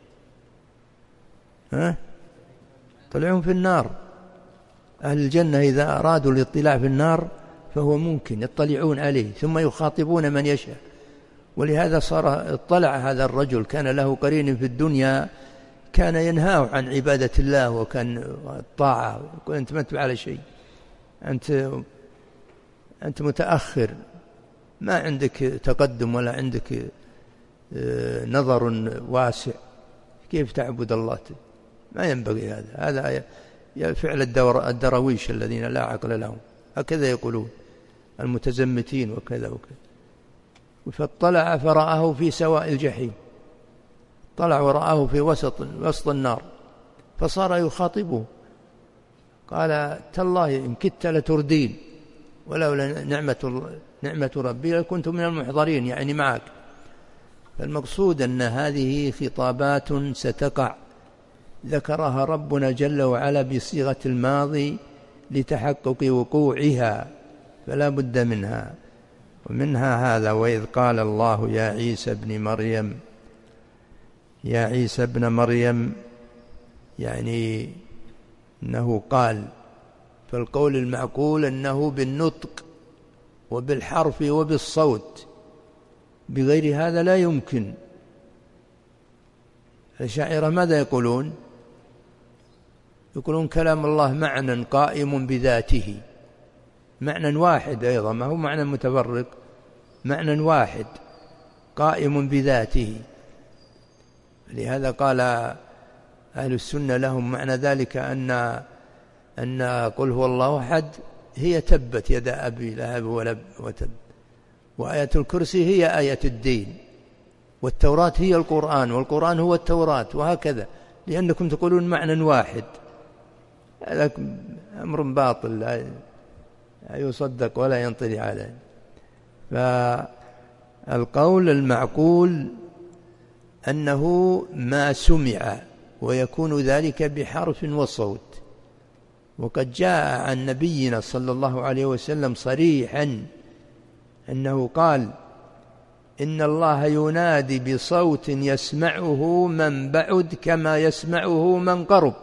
[SPEAKER 2] ها؟ يطلعون في النار. أهل الجنة إذا أرادوا الاطلاع في النار فهو ممكن يطلعون عليه ثم يخاطبون من يشاء. ولهذا صار اطلع هذا الرجل كان له قرين في الدنيا كان ينهاه عن عبادة الله وكان الطاعة، يقول أنت ما تفعل شيء، أنت أنت متأخر، ما عندك تقدم ولا عندك نظر واسع، كيف تعبد الله؟ ما ينبغي هذا، هذا فعل الدرويش الذين لا عقل لهم، هكذا يقولون المتزمتين وكذا وكذا. فاطلع فرآه في سواء الجحيم، طلع ورآه في وسط وسط النار، فصار يخاطبه قال تالله إن كدت لتردين ولولا نعمة نعمة ربي لكنت من المحضرين، يعني معك. فالمقصود أن هذه خطابات ستقع ذكرها ربنا جل وعلا بصيغة الماضي لتحقق وقوعها، فلا بد منها. ومنها هذا وإذ قال الله يا عيسى ابن مريم، يا عيسى ابن مريم يعني أنه قال، فالقول المعقول أنه بالنطق وبالحرف وبالصوت، بغير هذا لا يمكن. الأشاعرة ماذا يقولون؟ يقولون كلام الله معنى قائم بذاته، معنى واحد أيضا، ما هو معنى متفرق، معنى واحد قائم بذاته. لهذا قال أهل السنة لهم معنى ذلك أن أن قل هو الله أحد هي تبت يدا أبي لهب ولب وتب، وآية الكرسي هي آية الدين، والتوراة هي القرآن، والقرآن هو التوراة، وهكذا، لأنكم تقولون معنى واحد. هذا أمر باطل لا يصدق ولا ينطلي عليه. فالقول المعقول أنه ما سمع، ويكون ذلك بحرف وصوت. وقد جاء عن نبينا صلى الله عليه وسلم صريحا أنه قال إن الله ينادي بصوت يسمعه من بعد كما يسمعه من قرب.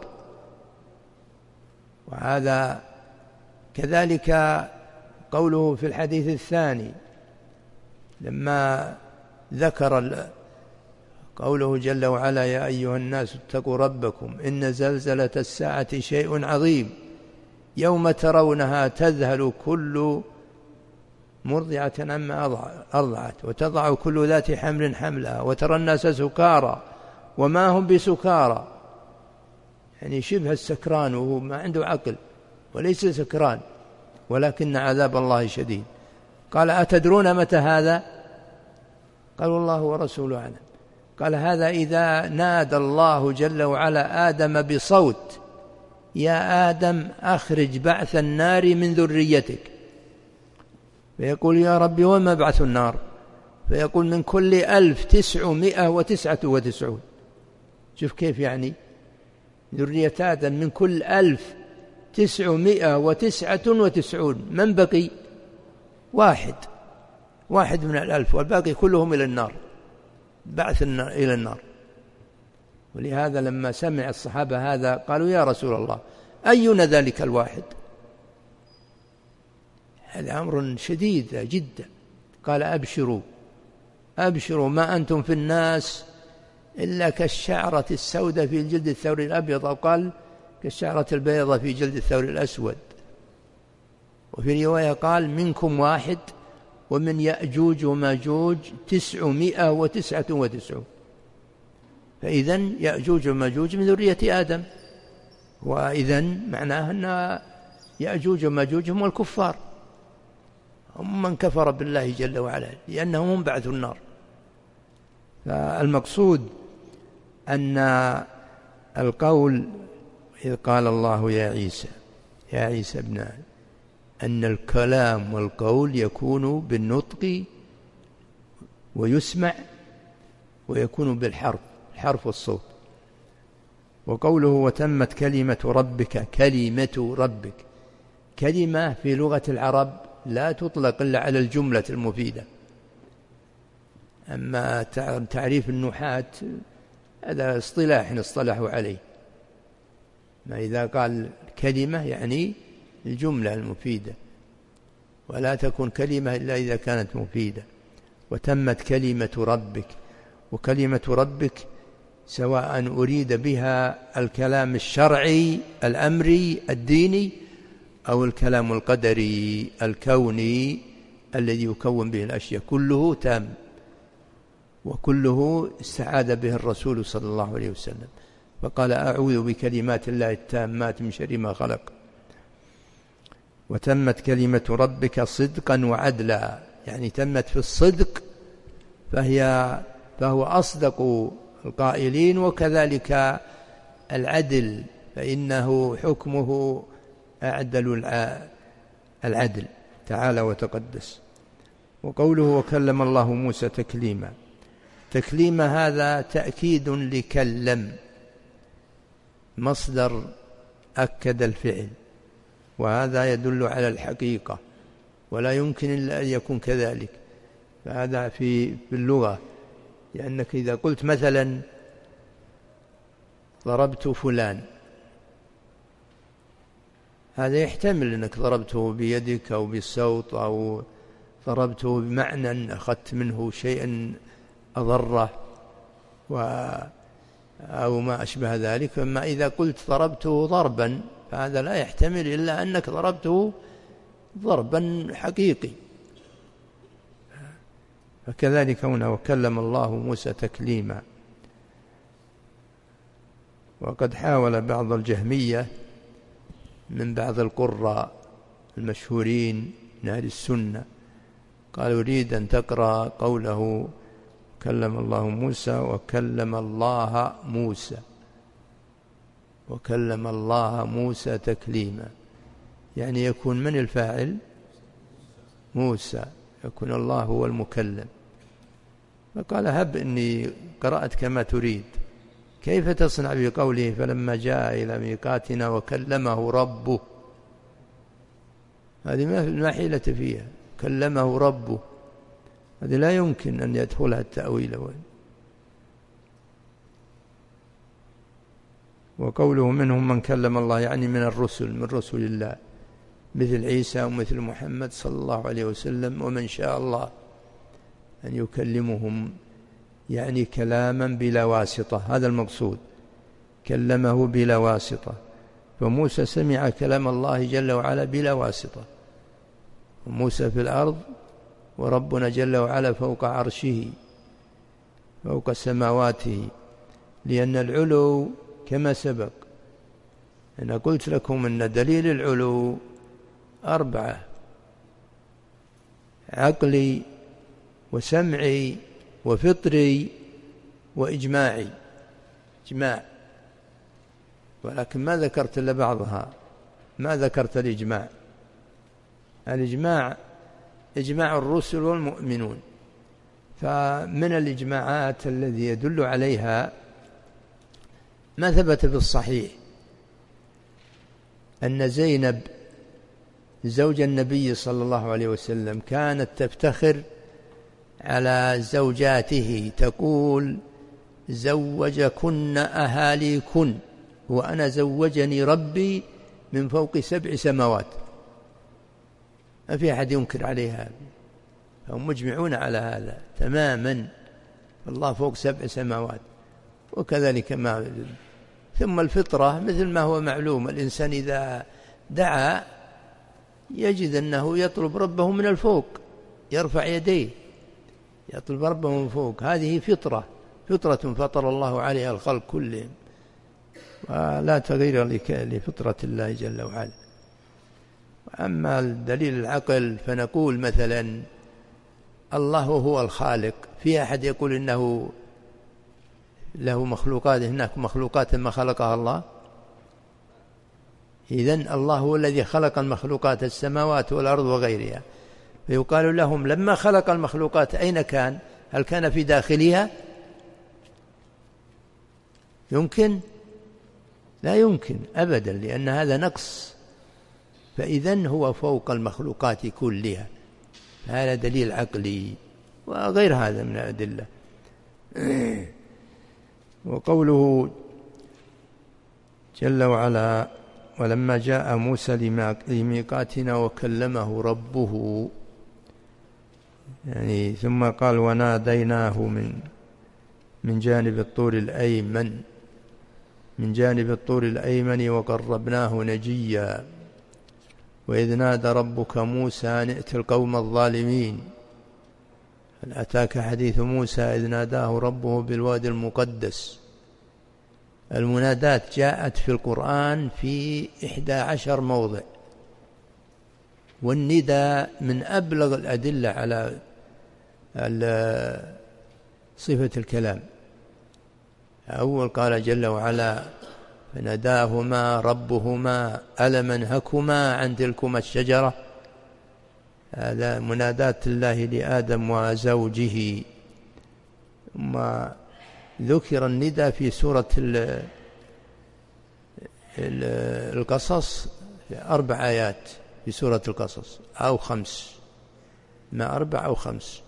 [SPEAKER 2] وهذا كذلك قوله في الحديث الثاني لما ذكر قوله جل وعلا يا أيها الناس اتقوا ربكم إن زلزلة الساعة شيء عظيم يوم ترونها تذهل كل مرضعة عما أرضعت وتضع كل ذات حمل حملها وترى الناس سكارى وما هم بسكارى، يعني شبه السكران وهو ما عنده عقل وليس سكران، ولكن عذاب الله شديد. قال أتدرون متى هذا؟ قالوا الله ورسوله أعلم. قال هذا إذا نادى الله جل وعلا آدم بصوت يا آدم أخرج بعث النار من ذريتك. يعني شبه السكران وهو ما عنده عقل وليس سكران، ولكن عذاب الله شديد. قال أتدرون متى هذا؟ قالوا الله ورسوله أعلم. قال هذا إذا نادى الله جل وعلا آدم بصوت يا آدم أخرج بعث النار من ذريتك. فيقول يا ربي وما بعث النار؟ فيقول من كل ألف تسعمائة وتسعة وتسعون. شوف كيف يعني ذرية آدم من كل ألف تسعمائة وتسعة وتسعون، من بقي؟ واحد واحد من الألف، والباقي كلهم إلى النار، بعث النار إلى النار. ولهذا لما سمع الصحابة هذا قالوا يا رسول الله أينا ذلك الواحد؟ هذا أمر شديد جدا. قال أبشروا أبشروا ما أنتم في الناس إلا كالشعرة السوداء في جلد الثور الأبيض، أو قال كالشعرة البيضاء في جلد الثور الأسود. وفي رواية قال منكم واحد ومن يأجوج وماجوج تسعمائة وتسعة وتسعون. فإذن يأجوج وماجوج من ذرية آدم، وإذن معناه أن يأجوج وماجوج هم الكفار، هم من كفر بالله جل وعلا، لأنهم هم بعث النار. فالمقصود أن القول إذ قال الله يا عيسى يا عيسى ابن آدم، أن الكلام والقول يكون بالنطق ويسمع، ويكون بالحرف، الحرف والصوت. وقوله وتمت كلمة ربك، كلمة ربك، كلمة في لغة العرب لا تطلق إلا على الجملة المفيدة. أما تعريف النحاة هذا اصطلاح اصطلحوا عليه، ما إذا قال كلمة يعني الجملة المفيدة، ولا تكون كلمة إلا إذا كانت مفيدة. وتمت كلمة ربك، وكلمة ربك سواء أريد بها الكلام الشرعي الأمري الديني، أو الكلام القدري الكوني الذي يكون به الأشياء، كله تام، وكله استعاذ به الرسول صلى الله عليه وسلم، فقال أعوذ بكلمات الله التامات من شر ما خلق. وتمت كلمة ربك صدقا وعدلا، يعني تمت في الصدق، فهي فهو أصدق القائلين، وكذلك العدل، فإنه حكمه أعدل العدل تعالى وتقدس. وقوله وكلم الله موسى تكليما، تكليم هذا تأكيد لكلم، مصدر أكد الفعل، وهذا يدل على الحقيقة، ولا يمكن إلا أن يكون كذلك. فهذا في اللغة، لأنك إذا قلت مثلا ضربت فلان، هذا يحتمل أنك ضربته بيدك أو بالصوت، أو ضربته بمعنى أخذت منه شيئا أضره أو ما أشبه ذلك. أما إذا قلت ضربته ضربا، فهذا لا يحتمل إلا أنك ضربته ضربا حقيقي. فكذلك هنا وكلم الله موسى تكليما. وقد حاول بعض الجهمية من بعض القراء المشهورين من أهل السنة، قال أريد أن تقرأ قوله كلم الله موسى وكلم الله موسى، وكلم الله موسى تكليما، يعني يكون من الفاعل؟ موسى، يكون الله هو المكلم. فقال هب إني قرأت كما تريد، كيف تصنع بقوله فلما جاء إلى ميقاتنا وكلمه ربه؟ هذه ما حيلة فيها، كلمه ربه، هذه لا يمكن أن يدخلها التأويل. وقوله منهم من كلم الله، يعني من الرسل، من رسل الله، مثل عيسى ومثل محمد صلى الله عليه وسلم، ومن شاء الله أن يكلمهم، يعني كلاما بلا واسطة، هذا المقصود، كلمه بلا واسطة. فموسى سمع كلام الله جل وعلا بلا واسطة، وموسى في الأرض وربنا جل وعلا فوق عرشه فوق سماواته، لأن العلو كما سبق أنا قلت لكم أن دليل العلو أربعة: عقلي وسمعي وفطري وإجماعي، إجماع، ولكن ما ذكرت إلا بعضها، ما ذكرت الإجماع. الإجماع إجماع الرسل والمؤمنون. فمن الإجماعات الذي يدل عليها ما ثبت في الصحيح أن زينب زوج النبي صلى الله عليه وسلم كانت تفتخر على زوجاته تقول: زوجكن أهاليكن وأنا زوجني ربي من فوق سبع سماوات. ما في أحد ينكر عليها، هم مجمعون على هذا تماما. الله فوق سبع سماوات. وكذلك ما ثم الفطرة مثل ما هو معلوم، الإنسان إذا دعا يجد أنه يطلب ربه من الفوق، يرفع يديه يطلب ربه من فوق. هذه فطرة فطرة فطر الله عليها الخلق كلهم، ولا تغير لفطرة الله جل وعلا. أما الدليل العقل فنقول مثلا الله هو الخالق، في أحد يقول إنه له مخلوقات، هناك مخلوقات ما خلقها الله؟ إذن الله هو الذي خلق المخلوقات، السماوات والأرض وغيرها. فيقال لهم لما خلق المخلوقات أين كان؟ هل كان في داخلها؟ يمكن؟ لا يمكن أبدا، لأن هذا نقص. فإذن هو فوق المخلوقات كلها. هذا دليل عقلي وغير هذا من الأدلة. وقوله جل وعلا: ولما جاء موسى لميقاتنا وكلمه ربه، يعني ثم قال: وناديناه من من جانب الطور الأيمن من جانب الطور الأيمن وقربناه نجيا، وإذ نادى ربك موسى أن ائت القوم الظالمين. هل أتاك حديث موسى إذ ناداه ربه بالوادي المقدس. المنادات جاءت في القرآن في إحدى عشر موضع، والنداء من أبلغ الأدلة على صفة الكلام. أول قال جل وعلا: فناداهما ربهما ألم أنهكما عن تلكما الشجرة. هذا منادات الله لآدم وزوجه. ثم ذكر النداء في سورة القصص أربع آيات في سورة القصص أو خمس، ما أربع أو خمس،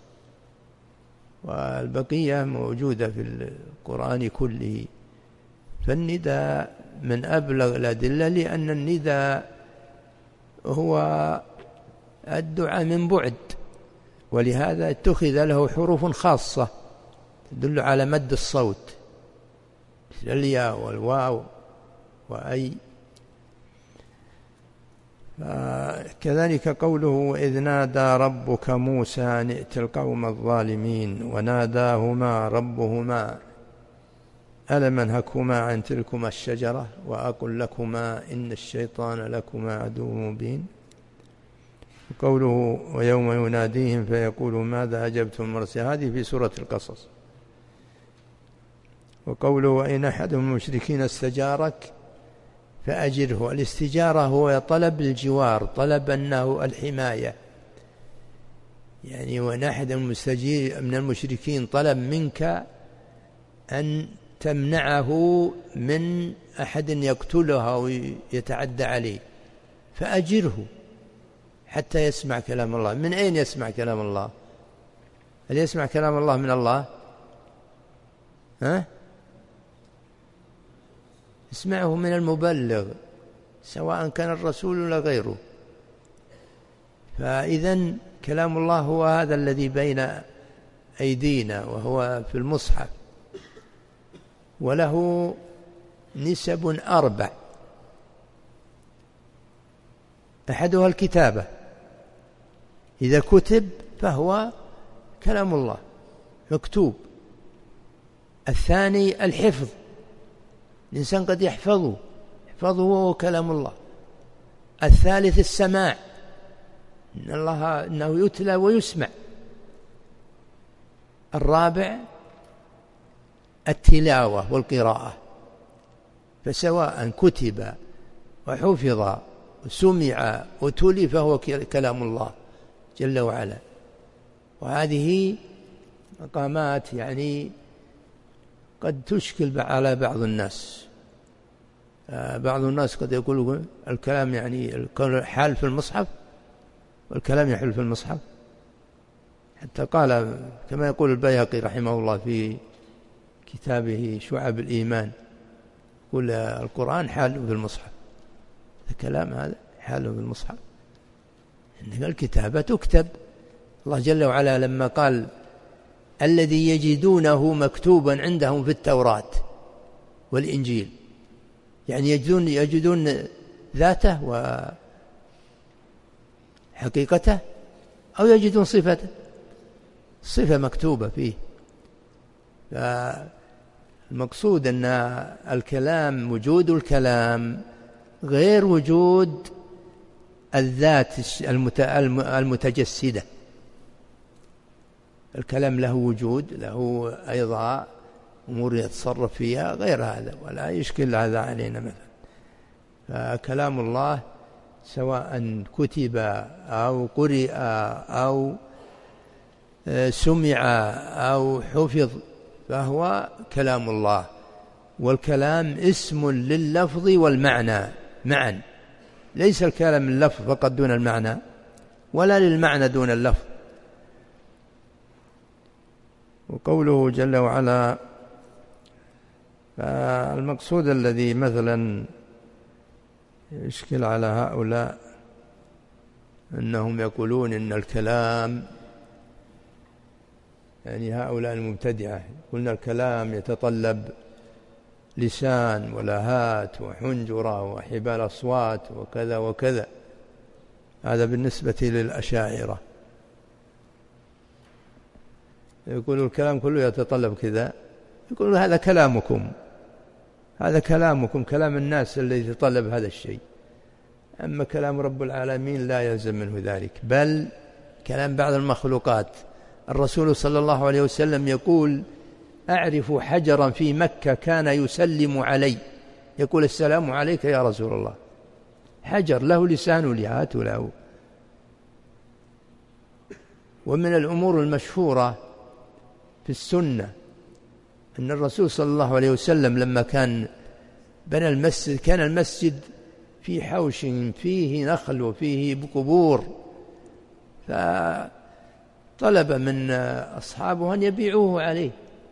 [SPEAKER 2] والبقية موجودة في القرآن كله. فالنداء من أبلغ الأدلة، لأن النداء هو الدعاء من بعد، ولهذا اتخذ له حروف خاصة تدل على مد الصوت، مثل الياء والواو وأي. كذلك قوله: وإذ نادى ربك موسى أن ائت القوم الظالمين وناداهما ربهما ألم أنهكما عن تلكما الشجرة وأقل لكما إن الشيطان لكما عدو مبين. قوله: ويوم يناديهم فيقول ماذا أجبتم المرسلين، هذه في سورة القصص. وقوله: وإن أحد من المشركين استجارك فأجره. الاستجارة هو طلب الجوار، طلب أنه الحماية، يعني وإن أحد من المشركين طلب منك أن تمنعه من أحد يقتله أو يتعدى عليه فأجره حتى يسمع كلام الله. من أين يسمع كلام الله؟ هل يسمع كلام الله من الله؟ ها؟ اسمعه من المبلغ، سواء كان الرسول ولا غيره. فإذن كلام الله هو هذا الذي بين أيدينا وهو في المصحف، وله نسب أربع. أحدها الكتابة، إذا كتب فهو كلام الله مكتوب. الثاني الحفظ، الإنسان قد يحفظه يحفظه وهو كلام الله. الثالث السماع، إن الله إنه يتلى ويسمع. الرابع التلاوة والقراءة، فسواء كتب وحفظ وسمع وتلي فهو كلام الله جل وعلا. وهذه مقامات يعني قد تشكل على بعض الناس. بعض الناس قد يقول الكلام يعني حال في المصحف، والكلام يحل في المصحف. حتى قال كما يقول البيهقي رحمه الله في كتابه شعب الإيمان، يقول القرآن حال في المصحف. الكلام هذا حال في المصحف، إن الكتابة تكتب. الله جل وعلا لما قال الذي يجدونه مكتوبا عندهم في التوراة والإنجيل، يعني يجدون, يجدون ذاته وحقيقته، أو يجدون صفته، صفة مكتوبة فيه. فالمقصود أن الكلام، وجود الكلام غير وجود الذات المتجسدة. الكلام له وجود، له أيضا أمور يتصرف فيها غير هذا، ولا يشكل هذا علينا مثلا. فكلام الله سواء كتب أو قرئ أو سمع أو حفظ فهو كلام الله. والكلام اسم لللفظ والمعنى معا، ليس الكلام اللفظ فقط دون المعنى، ولا للمعنى دون اللفظ. وقوله جل وعلا، المقصود الذي مثلا يشكل على هؤلاء أنهم يقولون إن الكلام، يعني هؤلاء المبتدعة، قلنا الكلام يتطلب لسان ولهات وحنجرة وحبال أصوات وكذا وكذا. هذا بالنسبة للأشاعرة، يقول الكلام كله يتطلب كذا. يقول هذا كلامكم، هذا كلامكم، كلام الناس الذي يتطلب هذا الشيء. أما كلام رب العالمين لا يلزم منه ذلك، بل كلام بعض المخلوقات. الرسول صلى الله عليه وسلم يقول أعرف حجرا في مكة كان يسلم علي، يقول السلام عليك يا رسول الله. حجر له لسان ولهات له. ومن الأمور المشهورة في السنة أن الرسول صلى الله عليه وسلم لما كان بنى المسجد، كان المسجد في حوش فيه نخل وفيه قبور، فطلب من أصحابه أن يبيعوه عليه،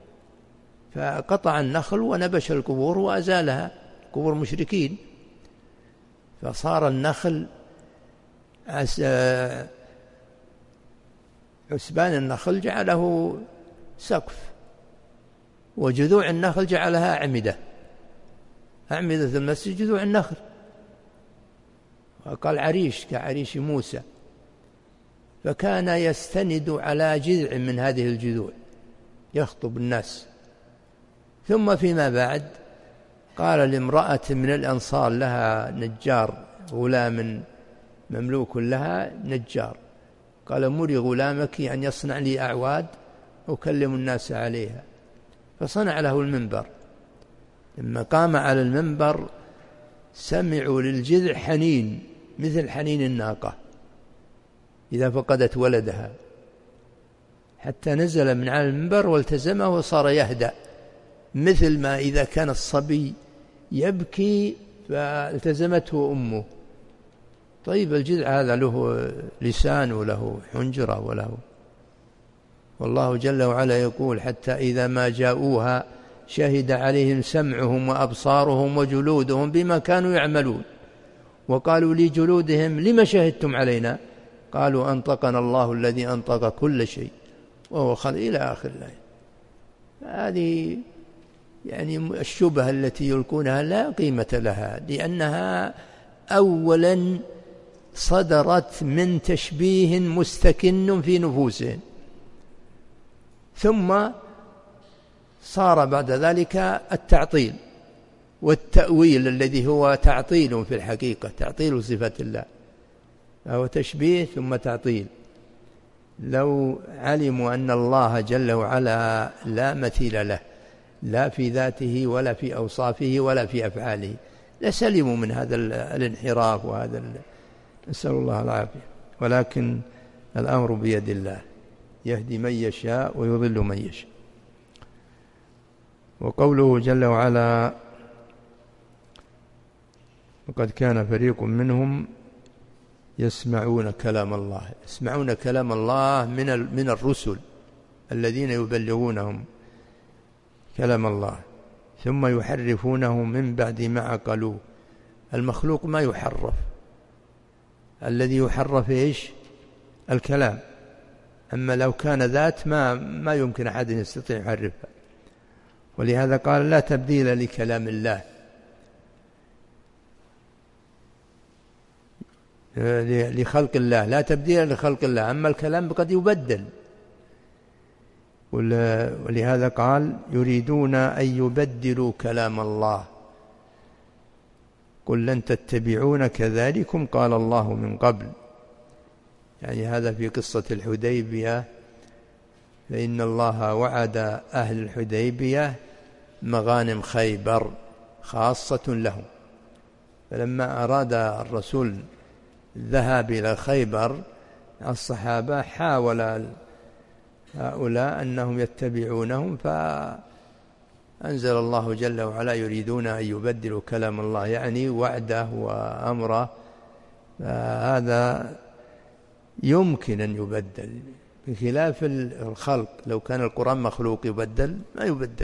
[SPEAKER 2] فقطع النخل ونبش القبور وأزالها، قبور مشركين. فصار النخل عسبان النخل جعله سقف، وجذوع النخل جعلها أعمدة، أعمدة المسجد جذوع النخل. وقال عريش كعريش موسى، فكان يستند على جذع من هذه الجذوع يخطب الناس. ثم فيما بعد قال لامرأة من الأنصار لها نجار، غلام مملوك لها نجار، قال مري غلامك أن يصنع لي أعواد أكلم الناس عليها. فصنع له المنبر. لما قام على المنبر سمعوا للجذع حنين مثل حنين الناقة إذا فقدت ولدها، حتى نزل من على المنبر والتزمه وصار يهدأ، مثل ما إذا كان الصبي يبكي فالتزمته أمه. طيب الجذع هذا له لسان وله حنجرة وله. والله جل وعلا يقول حتى إذا ما جاءوها شهد عليهم سمعهم وأبصارهم وجلودهم بما كانوا يعملون، وقالوا لجلودهم لما شهدتم علينا، قالوا أنطقنا الله الذي أنطق كل شيء وهو خلق، إلى آخر الآية. هذه يعني الشبهة التي يلقونها لا قيمة لها، لأنها أولا صدرت من تشبيه مستكن في نفوسهم، ثم صار بعد ذلك التعطيل والتأويل الذي هو تعطيل في الحقيقة، تعطيل صفة الله، فهو تشبيه ثم تعطيل. لو علموا أن الله جل وعلا لا مثيل له، لا في ذاته ولا في أوصافه ولا في أفعاله، لسلموا من هذا الانحراف وهذا، نسأل الله العافية. ولكن الأمر بيد الله، يهدي من يشاء ويضل من يشاء. وقوله جل وعلا وقد كان فريق منهم يسمعون كلام الله، يسمعون كلام الله من من الرسل الذين يبلغونهم كلام الله، ثم يحرفونه من بعد ما عقلوه. المخلوق ما يحرف، الذي يحرف إيش؟ الكلام. أما لو كان ذات ما ما يمكن أحد يستطيع يحرفها. ولهذا قال لا تبديل لكلام الله، لخلق الله، لا تبديل لخلق الله. أما الكلام قد يبدل، ولهذا قال يريدون أن يبدلوا كلام الله قل لن تتبعون كذلكم قال الله من قبل. يعني هذا في قصة الحديبية، فإن الله وعد أهل الحديبية مغانم خيبر خاصة لهم، فلما أراد الرسول الذهاب إلى خيبر الصحابة حاول هؤلاء أنهم يتبعونهم، فأنزل الله جل وعلا يريدون أن يبدلوا كلام الله، يعني وعده وأمره. فهذا يمكن أن يبدل بخلاف الخلق. لو كان القرآن مخلوق يبدل ما يبدل،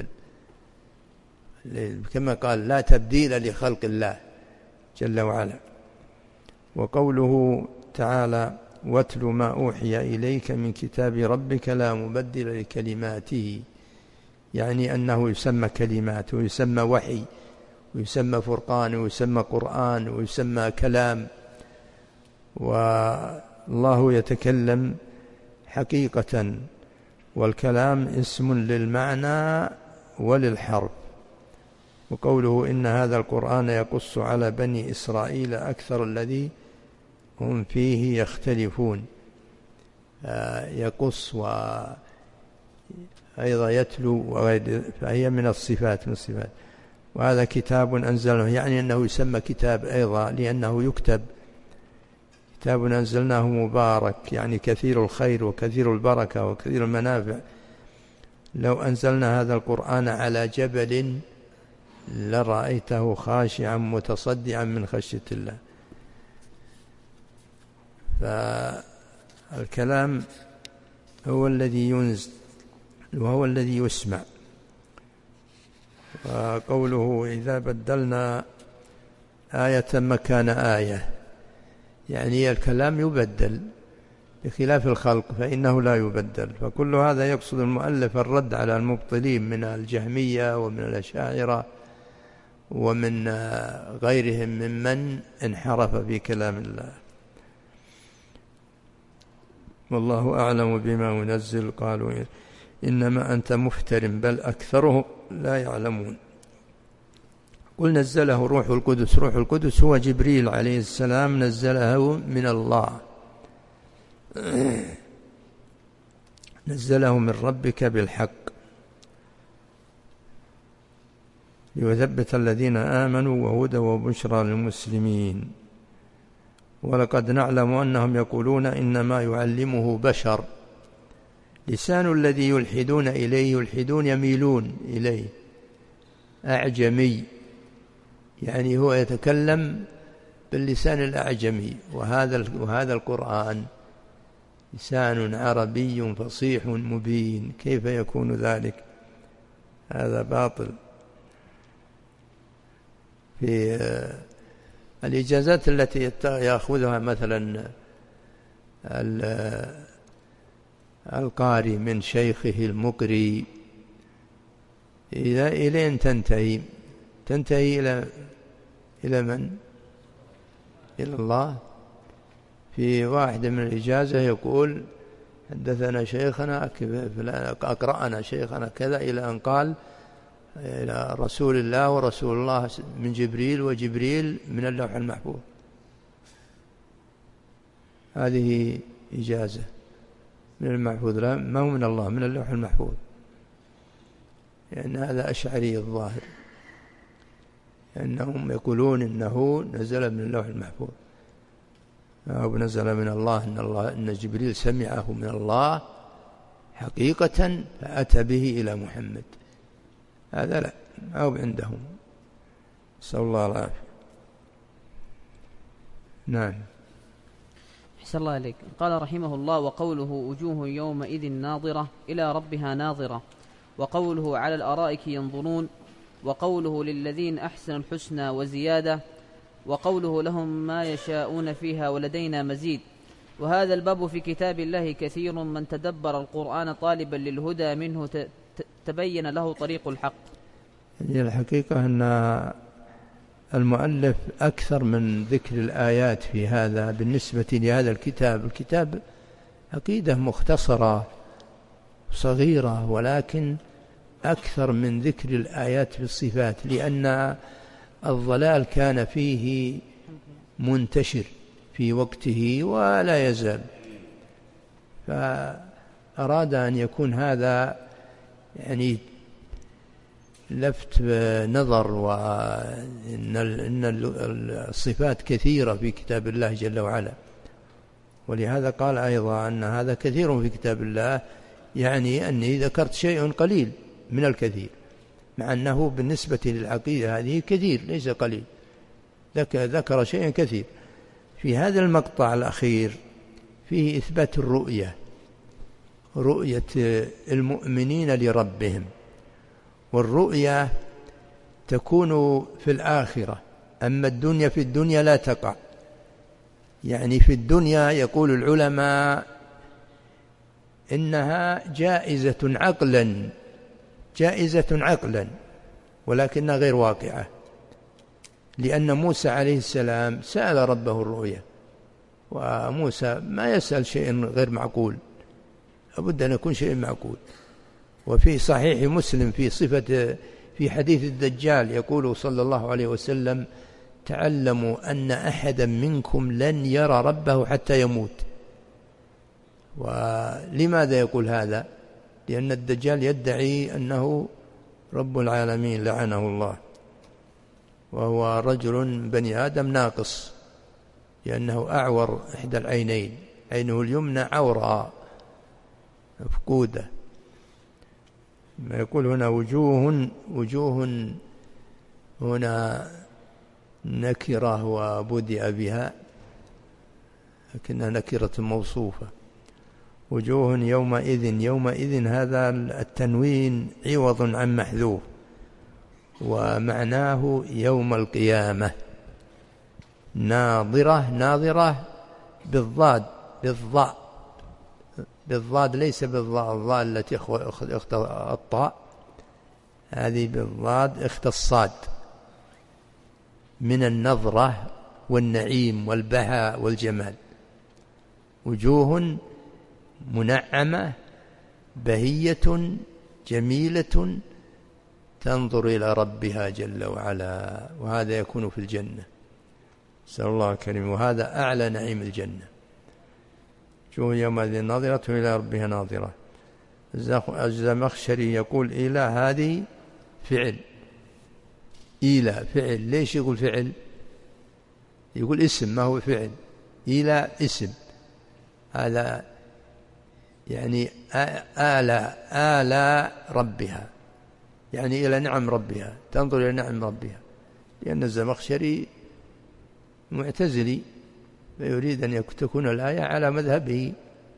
[SPEAKER 2] كما قال لا تبديل لخلق الله جل وعلا. وقوله تعالى واتل ما أوحي إليك من كتاب ربك لا مبدل لكلماته، يعني أنه يسمى كلمات ويسمى وحي ويسمى فرقان ويسمى قرآن ويسمى كلام. والله يتكلم حقيقة، والكلام اسم للمعنى وللحرف. وقوله إن هذا القرآن يقص على بني إسرائيل أكثر الذي هم فيه يختلفون. يقص وأيضا يتلو وغير، فهي من الصفات من الصفات. وهذا كتاب أنزلناه، يعني أنه يسمى كتاب أيضا لأنه يكتب. كتاب أنزلناه مبارك، يعني كثير الخير وكثير البركة وكثير المنافع. لو أنزلنا هذا القرآن على جبل لرأيته خاشعا متصدعا من خشية الله. فالكلام هو الذي ينزل وهو الذي يسمع. وقوله إذا بدلنا آية مكان آية، يعني الكلام يبدل بخلاف الخلق فإنه لا يبدل. فكل هذا يقصد المؤلف الرد على المبطلين من الجهمية ومن الأشاعرة ومن غيرهم ممن انحرف في كلام الله. والله أعلم بما ينزل. قالوا إنما أنت مفتر بل أكثرهم لا يعلمون. قل نزله روح القدس. روح القدس هو جبريل عليه السلام، نزله من الله، نزله من ربك بالحق ليثبت الذين آمنوا وهدى وبشرى للمسلمين. ولقد نعلم أنهم يقولون إنما يعلمه بشر. لسان الذي يلحدون إليه، يلحدون يميلون إليه، أعجمي، يعني هو يتكلم باللسان الأعجمي. وهذا وهذا القرآن لسان عربي فصيح مبين، كيف يكون ذلك؟ هذا باطل. في الإجازات التي يأخذها مثلا القارئ من شيخه المقري إلى إلين تنتهي تنتهي إلى إلى من؟ إلى الله. في واحدة من الإجازة يقول حدثنا شيخنا أقرأنا شيخنا كذا، إلى أن قال إلى رسول الله ورسول الله من جبريل وجبريل من اللوح المحفوظ. هذه إجازة من المحفوظ، لا ما هو من الله، من اللوح المحفوظ، لأن يعني هذا أشعري الظاهر، لأنهم يقولون إنه نزل من اللوح المحفوظ. أو نزل من الله أن, الله أن جبريل سمعه من الله حقيقة فأتى به إلى محمد، هذا لا، أو عندهم، نسأل الله العافية. نعم.
[SPEAKER 1] أحسن الله عليك. قال رحمه الله: وقوله وجوه يومئذ ناظرة إلى ربها ناظرة، وقوله على الأرائك ينظرون، وقوله للذين أحسنوا الحسنى وزيادة، وقوله لهم ما يشاءون فيها ولدينا مزيد. وهذا الباب في كتاب الله كثير، من تدبر القرآن طالبا للهدى منه تبين له طريق الحق.
[SPEAKER 2] هي الحقيقة أن المؤلف أكثر من ذكر الآيات في هذا بالنسبة لهذا الكتاب. الكتاب عقيدة مختصرة صغيرة، ولكن أكثر من ذكر الآيات في الصفات، لأن الضلال كان فيه منتشر في وقته ولا يزال، فأراد أن يكون هذا يعني لفت نظر، وإن الصفات كثيرة في كتاب الله جل وعلا، ولهذا قال أيضا أن هذا كثير في كتاب الله، يعني أني ذكرت شيء قليل من الكثير، مع أنه بالنسبة للعقيدة هذه كثير ليس قليل، ذكر شيء كثير. في هذا المقطع الأخير فيه إثبات الرؤية، رؤية المؤمنين لربهم، والرؤية تكون في الآخرة، أما الدنيا في الدنيا لا تقع. يعني في الدنيا يقول العلماء إنها جائزة عقلا، جائزة عقلا، ولكنها غير واقعة، لأن موسى عليه السلام سأل ربه الرؤية، وموسى ما يسأل شيء غير معقول، لابد أن يكون شيء معقول. وفي صحيح مسلم في صفة في حديث الدجال يقول صلى الله عليه وسلم: تعلموا أن أحدا منكم لن يرى ربه حتى يموت. ولماذا يقول هذا؟ لأن الدجال يدعي أنه رب العالمين لعنه الله، وهو رجل بني آدم ناقص، لأنه أعور إحدى العينين، عينه اليمنى عورة مفقودة. ما يقول هنا وجوه وجوه هنا نكرة وبدأ بها، لكنها نكرة موصوفة. وجوه يومئذ، يومئذ هذا التنوين عوض عن محذوف، ومعناه يوم القيامة. ناظرة، ناظرة بالضاد، بالضاء، بالضاد ليس بالضاء، الضاء التي اخت الطاء، هذه بالضاد اخت الصاد، من النظرة والنعيم والبهاء والجمال. وجوه منعمة بهية جميلة تنظر إلى ربها جل وعلا، وهذا يكون في الجنة، نسأل الله الكريم، وهذا أعلى نعيم الجنة. وجوه يومئذ ناظرة إلى ربها ناظرة. الزمخشري يقول إلى هذه فعل، إلى فعل. ليش يقول فعل؟ يقول اسم، ما هو فعل. إلى اسم، هذا يعني آلى آلى ربها، يعني إلى نعم ربها، تنظر إلى نعم ربها، لأن الزمخشري معتزلي فيريد أن تكون الآية على مذهبه،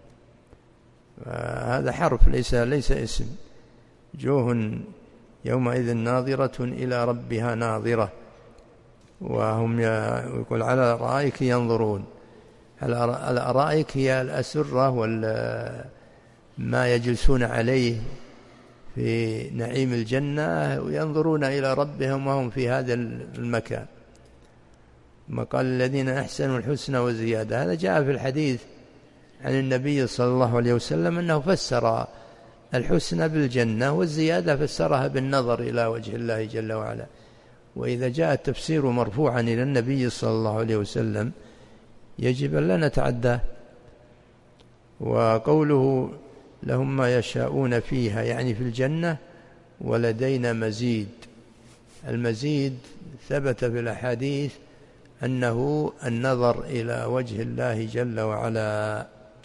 [SPEAKER 2] هذا حرف ليس ليس اسم. وجوه يومئذ ناظرة إلى ربها ناظرة، وهم يقول على الأرائك ينظرون. الأرائك هي الأسرة وما يجلسون عليه في نعيم الجنة، وينظرون إلى ربهم وهم في هذا المكان. ما قال الذين أحسنوا الحسنى وزيادة، هذا جاء في الحديث عن النبي صلى الله عليه وسلم أنه فسر الحسنى بالجنة، والزيادة فسرها بالنظر إلى وجه الله جل وعلا. وإذا جاء التفسير مرفوعا إلى النبي صلى الله عليه وسلم يجب أن لا نتعداه. وقوله لهم ما يشاءون فيها يعني في الجنة، ولدينا مزيد. المزيد ثبت في الأحاديث أنه النظر إلى وجه الله جل وعلا.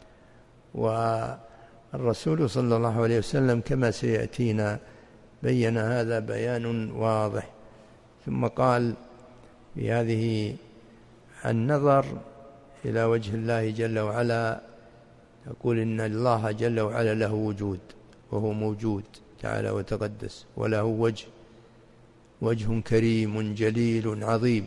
[SPEAKER 2] والرسول صلى الله عليه وسلم كما سيأتينا بين هذا بيان واضح. ثم قال في هذه النظر إلى وجه الله جل وعلا، يقول إن الله جل وعلا له وجود وهو موجود تعالى وتقدس، وله وجه، وجه كريم جليل عظيم،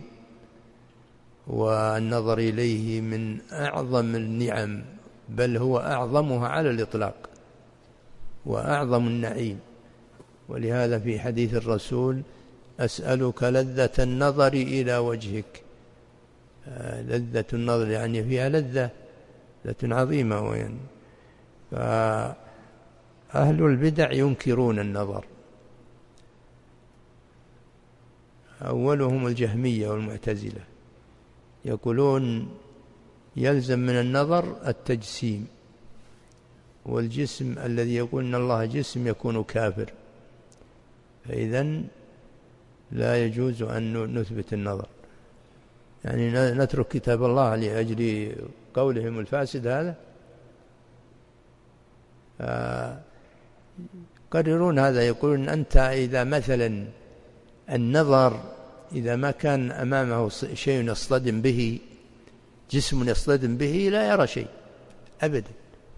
[SPEAKER 2] والنظر إليه من أعظم النعم، بل هو أعظمها على الإطلاق وأعظم النعيم. ولهذا في حديث الرسول: أسألك لذة النظر إلى وجهك. لذة النظر يعني فيها لذة لذة عظيمة. وين فأهل البدع ينكرون النظر، أولهم الجهمية والمعتزلة، يقولون يلزم من النظر التجسيم، والجسم الذي يقول إن الله جسم يكون كافر، فإذن لا يجوز أن نثبت النظر، يعني نترك كتاب الله لأجل قولهم الفاسد هذا. يقررون هذا، يقولون أنت إذا مثلا النظر إذا ما كان أمامه شيء يصطدم به، جسم يصطدم به، لا يرى شيء أبدا.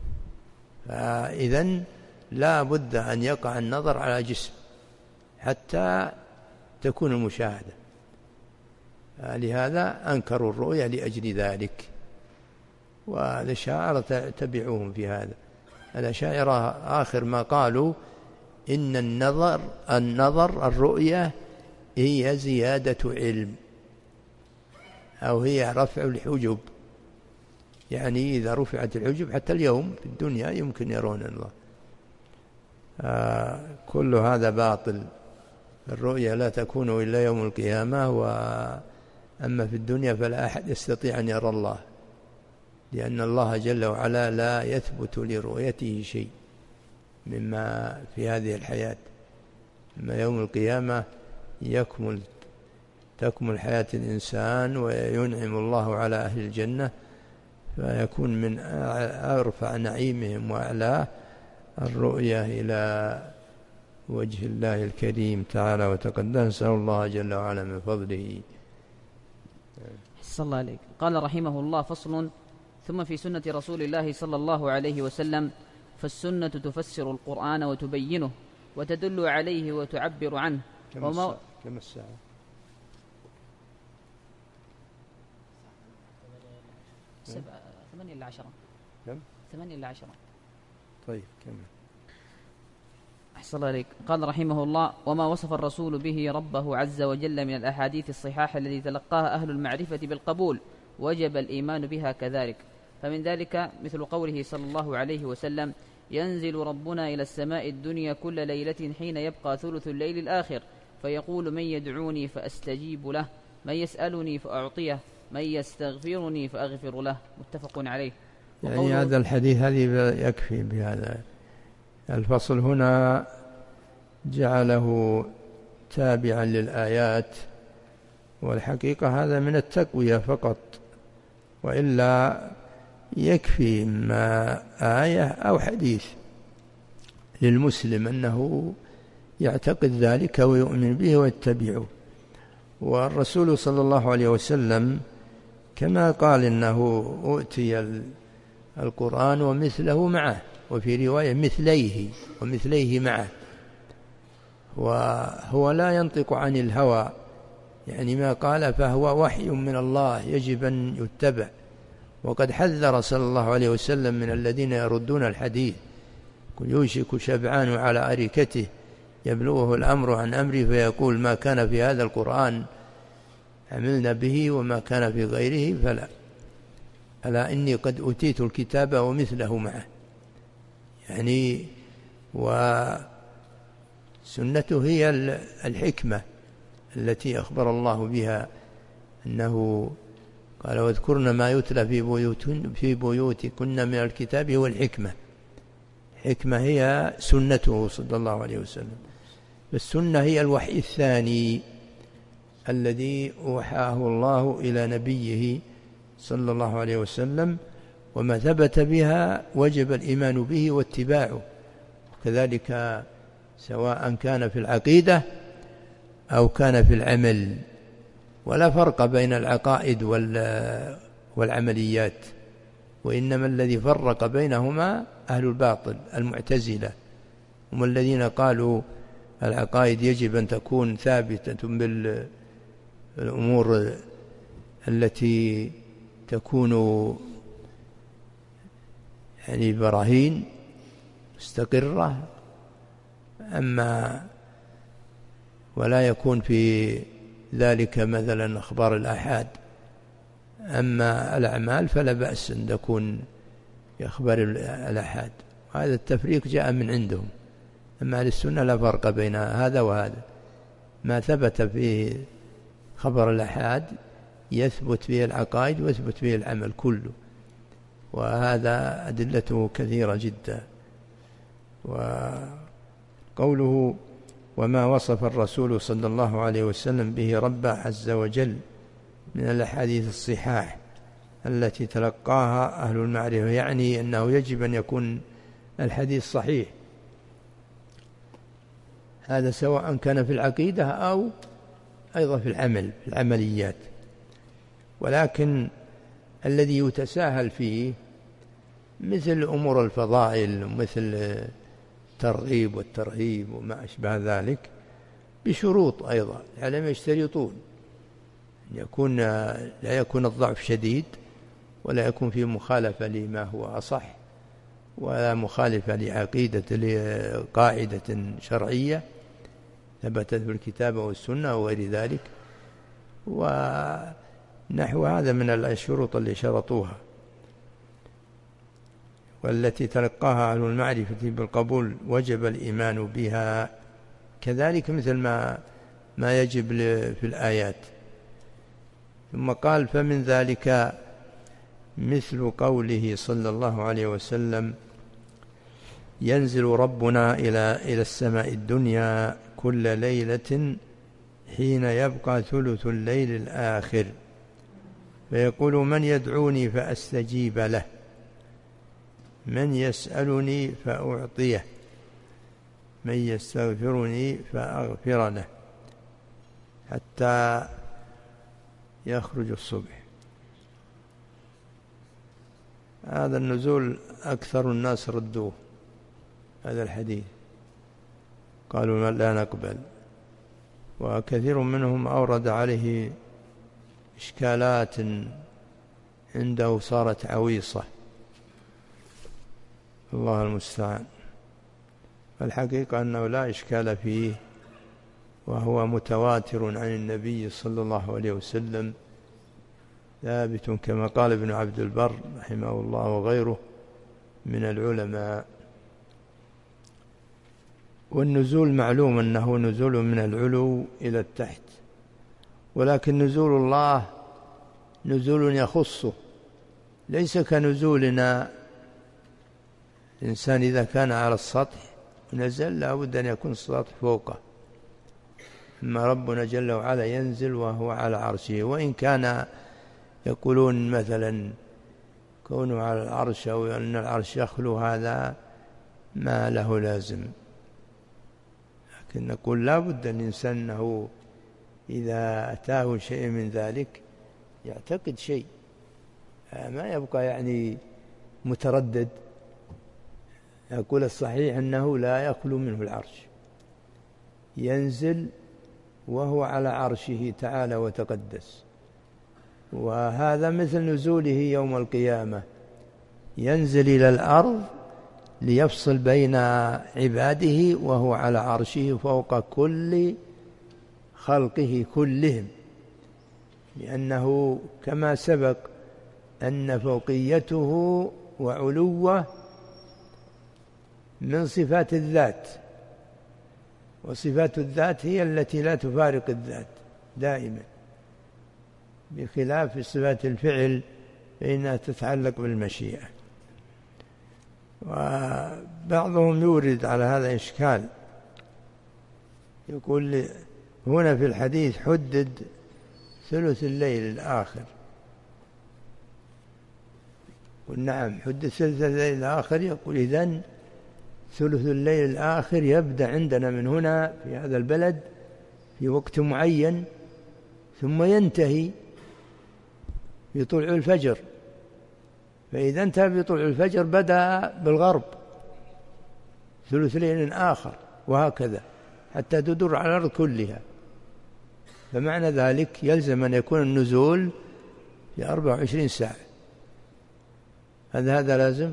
[SPEAKER 2] فإذن لا بد أن يقع النظر على جسم حتى تكون المشاهدة. لهذا أنكروا الرؤية لأجل ذلك. والأشاعرة تبعوهم في هذا. الأشاعرة آخر ما قالوا إن النظر النظر الرؤية هي زيادة علم، أو هي رفع الحجب، يعني إذا رفعت الحجب حتى اليوم في الدنيا يمكن يرون الله. آه كل هذا باطل. الرؤية لا تكون إلا يوم القيامة، وأما في الدنيا فلا أحد يستطيع أن يرى الله، لأن الله جل وعلا لا يثبت لرؤيته شيء مما في هذه الحياة. أما يوم القيامة يكمل تكمل حياة الإنسان، وينعم الله على أهل الجنة، فيكون من أرفع نعيمهم وأعلاه الرؤية إلى وجه الله الكريم تعالى وتقدس. نسأل الله جل وعلا من فضله.
[SPEAKER 1] صلى الله عليك. قال رحمه الله: فصل. ثم في سنة رسول الله صلى الله عليه وسلم: فالسنة تفسر القرآن وتبينه وتدل عليه وتعبر عنه.
[SPEAKER 2] كم الساعة؟
[SPEAKER 1] سبعة ثمانية إلى عشرة.
[SPEAKER 2] كم؟
[SPEAKER 1] ثمانية إلى عشرة.
[SPEAKER 2] طيب كم؟
[SPEAKER 1] أحسن الله عليك. قال رحمه الله: وما وصف الرسول به ربه عز وجل من الأحاديث الصحاحة التي تلقاها أهل المعرفة بالقبول وجب الإيمان بها كذلك. فمن ذلك مثل قوله صلى الله عليه وسلم: ينزل ربنا إلى السماء الدنيا كل ليلة حين يبقى ثلث الليل الآخر، فيقول: من يدعوني فأستجيب له، من يسألني فأعطيه، من يستغفرني فأغفر له. متفق عليه.
[SPEAKER 2] يعني هذا الحديث هذه يكفي بهذا الفصل. هنا جعله تابعا للآيات، والحقيقة هذا من التقوية فقط، وإلا يكفي ما آية أو حديث للمسلم أنه يعتقد ذلك ويؤمن به ويتبعه. والرسول صلى الله عليه وسلم كما قال إنه أؤتي القرآن ومثله معه، وفي رواية مثليه ومثليه معه، وهو لا ينطق عن الهوى، يعني ما قال فهو وحي من الله يجب أن يتبع. وقد حذر صلى الله عليه وسلم من الذين يردون الحديث: يوشك شبعان على أريكته يبلغه الأمر عن أمره فيقول ما كان في هذا القرآن عملنا به وما كان في غيره فلا. ألا إني قد أوتيت الكتاب ومثله معه، يعني وسنته هي الحكمة التي أخبر الله بها، أنه قال: واذكرن ما يتلى في بيوتكن في بيوتكن من الكتاب والحكمة. الحكمة هي سنته صلى الله عليه وسلم. السنة هي الوحي الثاني الذي أوحاه الله إلى نبيه صلى الله عليه وسلم، وما ثبت بها وجب الإيمان به واتباعه، وكذلك سواء كان في العقيدة أو كان في العمل، ولا فرق بين العقائد والعمليات، وإنما الذي فرق بينهما أهل الباطل المعتزلة، هم الذين قالوا العقائد يجب أن تكون ثابتة بالأمور التي تكون يعني براهين مستقرة، أما ولا يكون في ذلك مثلا أخبار الآحاد. أما الأعمال فلا بأس أن تكون في أخبار الآحاد، هذا التفريق جاء من عندهم. أما للسنة لا فرق بين هذا وهذا، ما ثبت فيه خبر الآحاد يثبت فيه العقائد ويثبت فيه العمل كله، وهذا أدلته كثيرة جدا. وقوله وما وصف الرسول صلى الله عليه وسلم به ربه عز وجل من الأحاديث الصحاح التي تلقاها أهل المعرفة، يعني أنه يجب أن يكون الحديث صحيح، هذا سواء كان في العقيدة أو أيضا في العمل في العمليات. ولكن الذي يتساهل فيه مثل أمور الفضائل ومثل الترغيب والترهيب وما أشبه ذلك بشروط أيضا، العلم يشترطون يكون لا يكون الضعف شديد، ولا يكون فيه مخالفة لما هو أصح، ولا مخالفة لعقيدة لقاعدة شرعية ثبتت في الكتاب والسنة وغير ذلك، ونحو هذا من الشروط اللي شرطوها والتي تلقاها أهل المعرفة بالقبول وجب الإيمان بها، كذلك مثل ما ما يجب في الآيات. ثم قال فمن ذلك مثل قوله صلى الله عليه وسلم ينزل ربنا إلى إلى السماء الدنيا كل ليلة حين يبقى ثلث الليل الآخر فيقول من يدعوني فأستجيب له، من يسألني فأعطيه، من يستغفرني فأغفر له، حتى يخرج الصبح. هذا النزول أكثر الناس ردوه هذا الحديث، قالوا لا نقبل، وكثير منهم أورد عليه إشكالات عنده صارت عويصة، الله المستعان. الحقيقة أنه لا إشكال فيه، وهو متواتر عن النبي صلى الله عليه وسلم ثابت كما قال ابن عبد البر رحمه الله وغيره من العلماء. والنزول معلوم أنه نزول من العلو إلى التحت، ولكن نزول الله نزول يخصه، ليس كنزولنا. الإنسان إذا كان على السطح نزل لا بد أن يكون السطح فوقه، أما ربنا جل وعلا ينزل وهو على عرشه، وإن كان يقولون مثلا كونه على العرش أو أن العرش يخلو هذا ما له لازم، لكن نقول لا بد أن الإنسان أنه إذا أتاه شيء من ذلك يعتقد شيء، ما يبقى يعني متردد. يقول الصحيح أنه لا يخلو منه العرش، ينزل وهو على عرشه تعالى وتقدس، وهذا مثل نزوله يوم القيامة، ينزل إلى الأرض ليفصل بين عباده وهو على عرشه فوق كل خلقه كلهم، لأنه كما سبق أن فوقيته وعلوه من صفات الذات، وصفات الذات هي التي لا تفارق الذات دائما، بخلاف صفات الفعل فإنها تتعلق بالمشيئة. وبعضهم يورد على هذا إشكال، يقول هنا في الحديث حدد ثلث الليل الآخر. والنعم حدث ثلث الليل الآخر، يقول إذن ثلث الليل الآخر يبدأ عندنا من هنا في هذا البلد في وقت معين، ثم ينتهي بطلوع الفجر. فإذا انتهى بطلوع الفجر بدأ بالغرب ثلث ليل آخر، وهكذا حتى تدور على الأرض كلها. فمعنى ذلك يلزم أن يكون النزول في أربع وعشرين ساعة. هذا هذا لازم.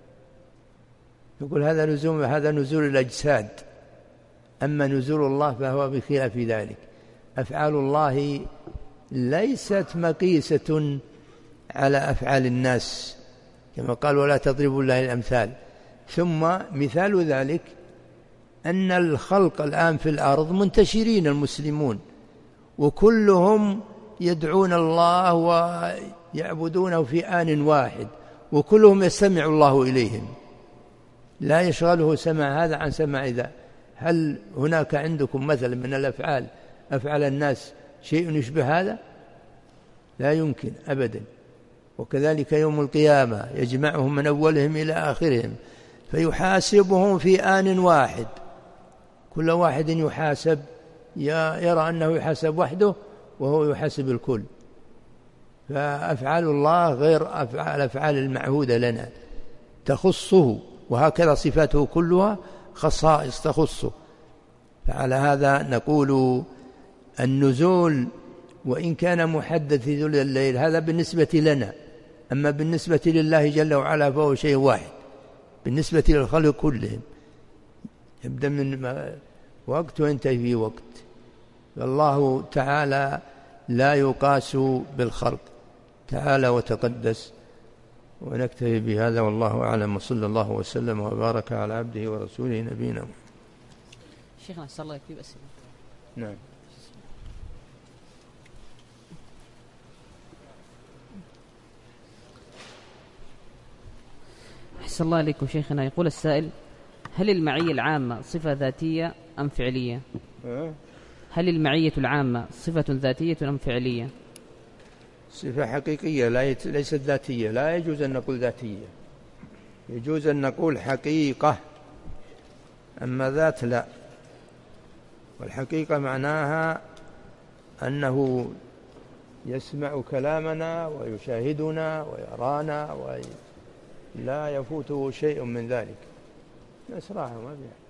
[SPEAKER 2] يقول هذا نزول هذا نزول الأجساد، أما نزول الله فهو بخلاف ذلك. أفعال الله ليست مقيسة على أفعال الناس، كما قال ولا تضربوا الله الأمثال. ثم مثال ذلك أن الخلق الآن في الأرض منتشرين المسلمون، وكلهم يدعون الله ويعبدونه في آن واحد، وكلهم يستمع الله إليهم، لا يشغله سمع هذا عن سمع ذا. هل هناك عندكم مثلا من الأفعال أفعال الناس شيء يشبه هذا؟ لا يمكن أبدا. وكذلك يوم القيامة يجمعهم من أولهم إلى آخرهم فيحاسبهم في آن واحد، كل واحد يحاسب يرى أنه يحاسب وحده وهو يحاسب الكل. فأفعال الله غير أفعال أفعال المعهودة لنا، تخصه، وهكذا صفاته كلها خصائص تخصه. فعلى هذا نقول النزول وإن كان محدد في ذل الليل هذا بالنسبة لنا، أما بالنسبة لله جل وعلا فهو شيء واحد بالنسبة للخلق كلهم، يبدأ من وقت وينتهي في وقت. فالله تعالى لا يقاس بالخلق، تعالى وتقدس. ونكتفي بهذا والله أعلم، وصلى الله وسلم وبارك على عبده ورسوله نبينا محمد.
[SPEAKER 1] شيخنا صلى الله عليه وسلم.
[SPEAKER 2] نعم.
[SPEAKER 1] أحسن الله عليكم شيخنا. يقول السائل: هل المعية العامة صفة ذاتية أم فعلية؟ هل المعية العامة صفة ذاتية أم فعلية؟
[SPEAKER 2] صفة حقيقية ليست ذاتية. لا يجوز أن نقول ذاتية، يجوز أن نقول حقيقة، أما ذات لا. والحقيقة معناها أنه يسمع كلامنا ويشاهدنا ويرانا ولا يفوته شيء من ذلك. نسرعه ما بيها.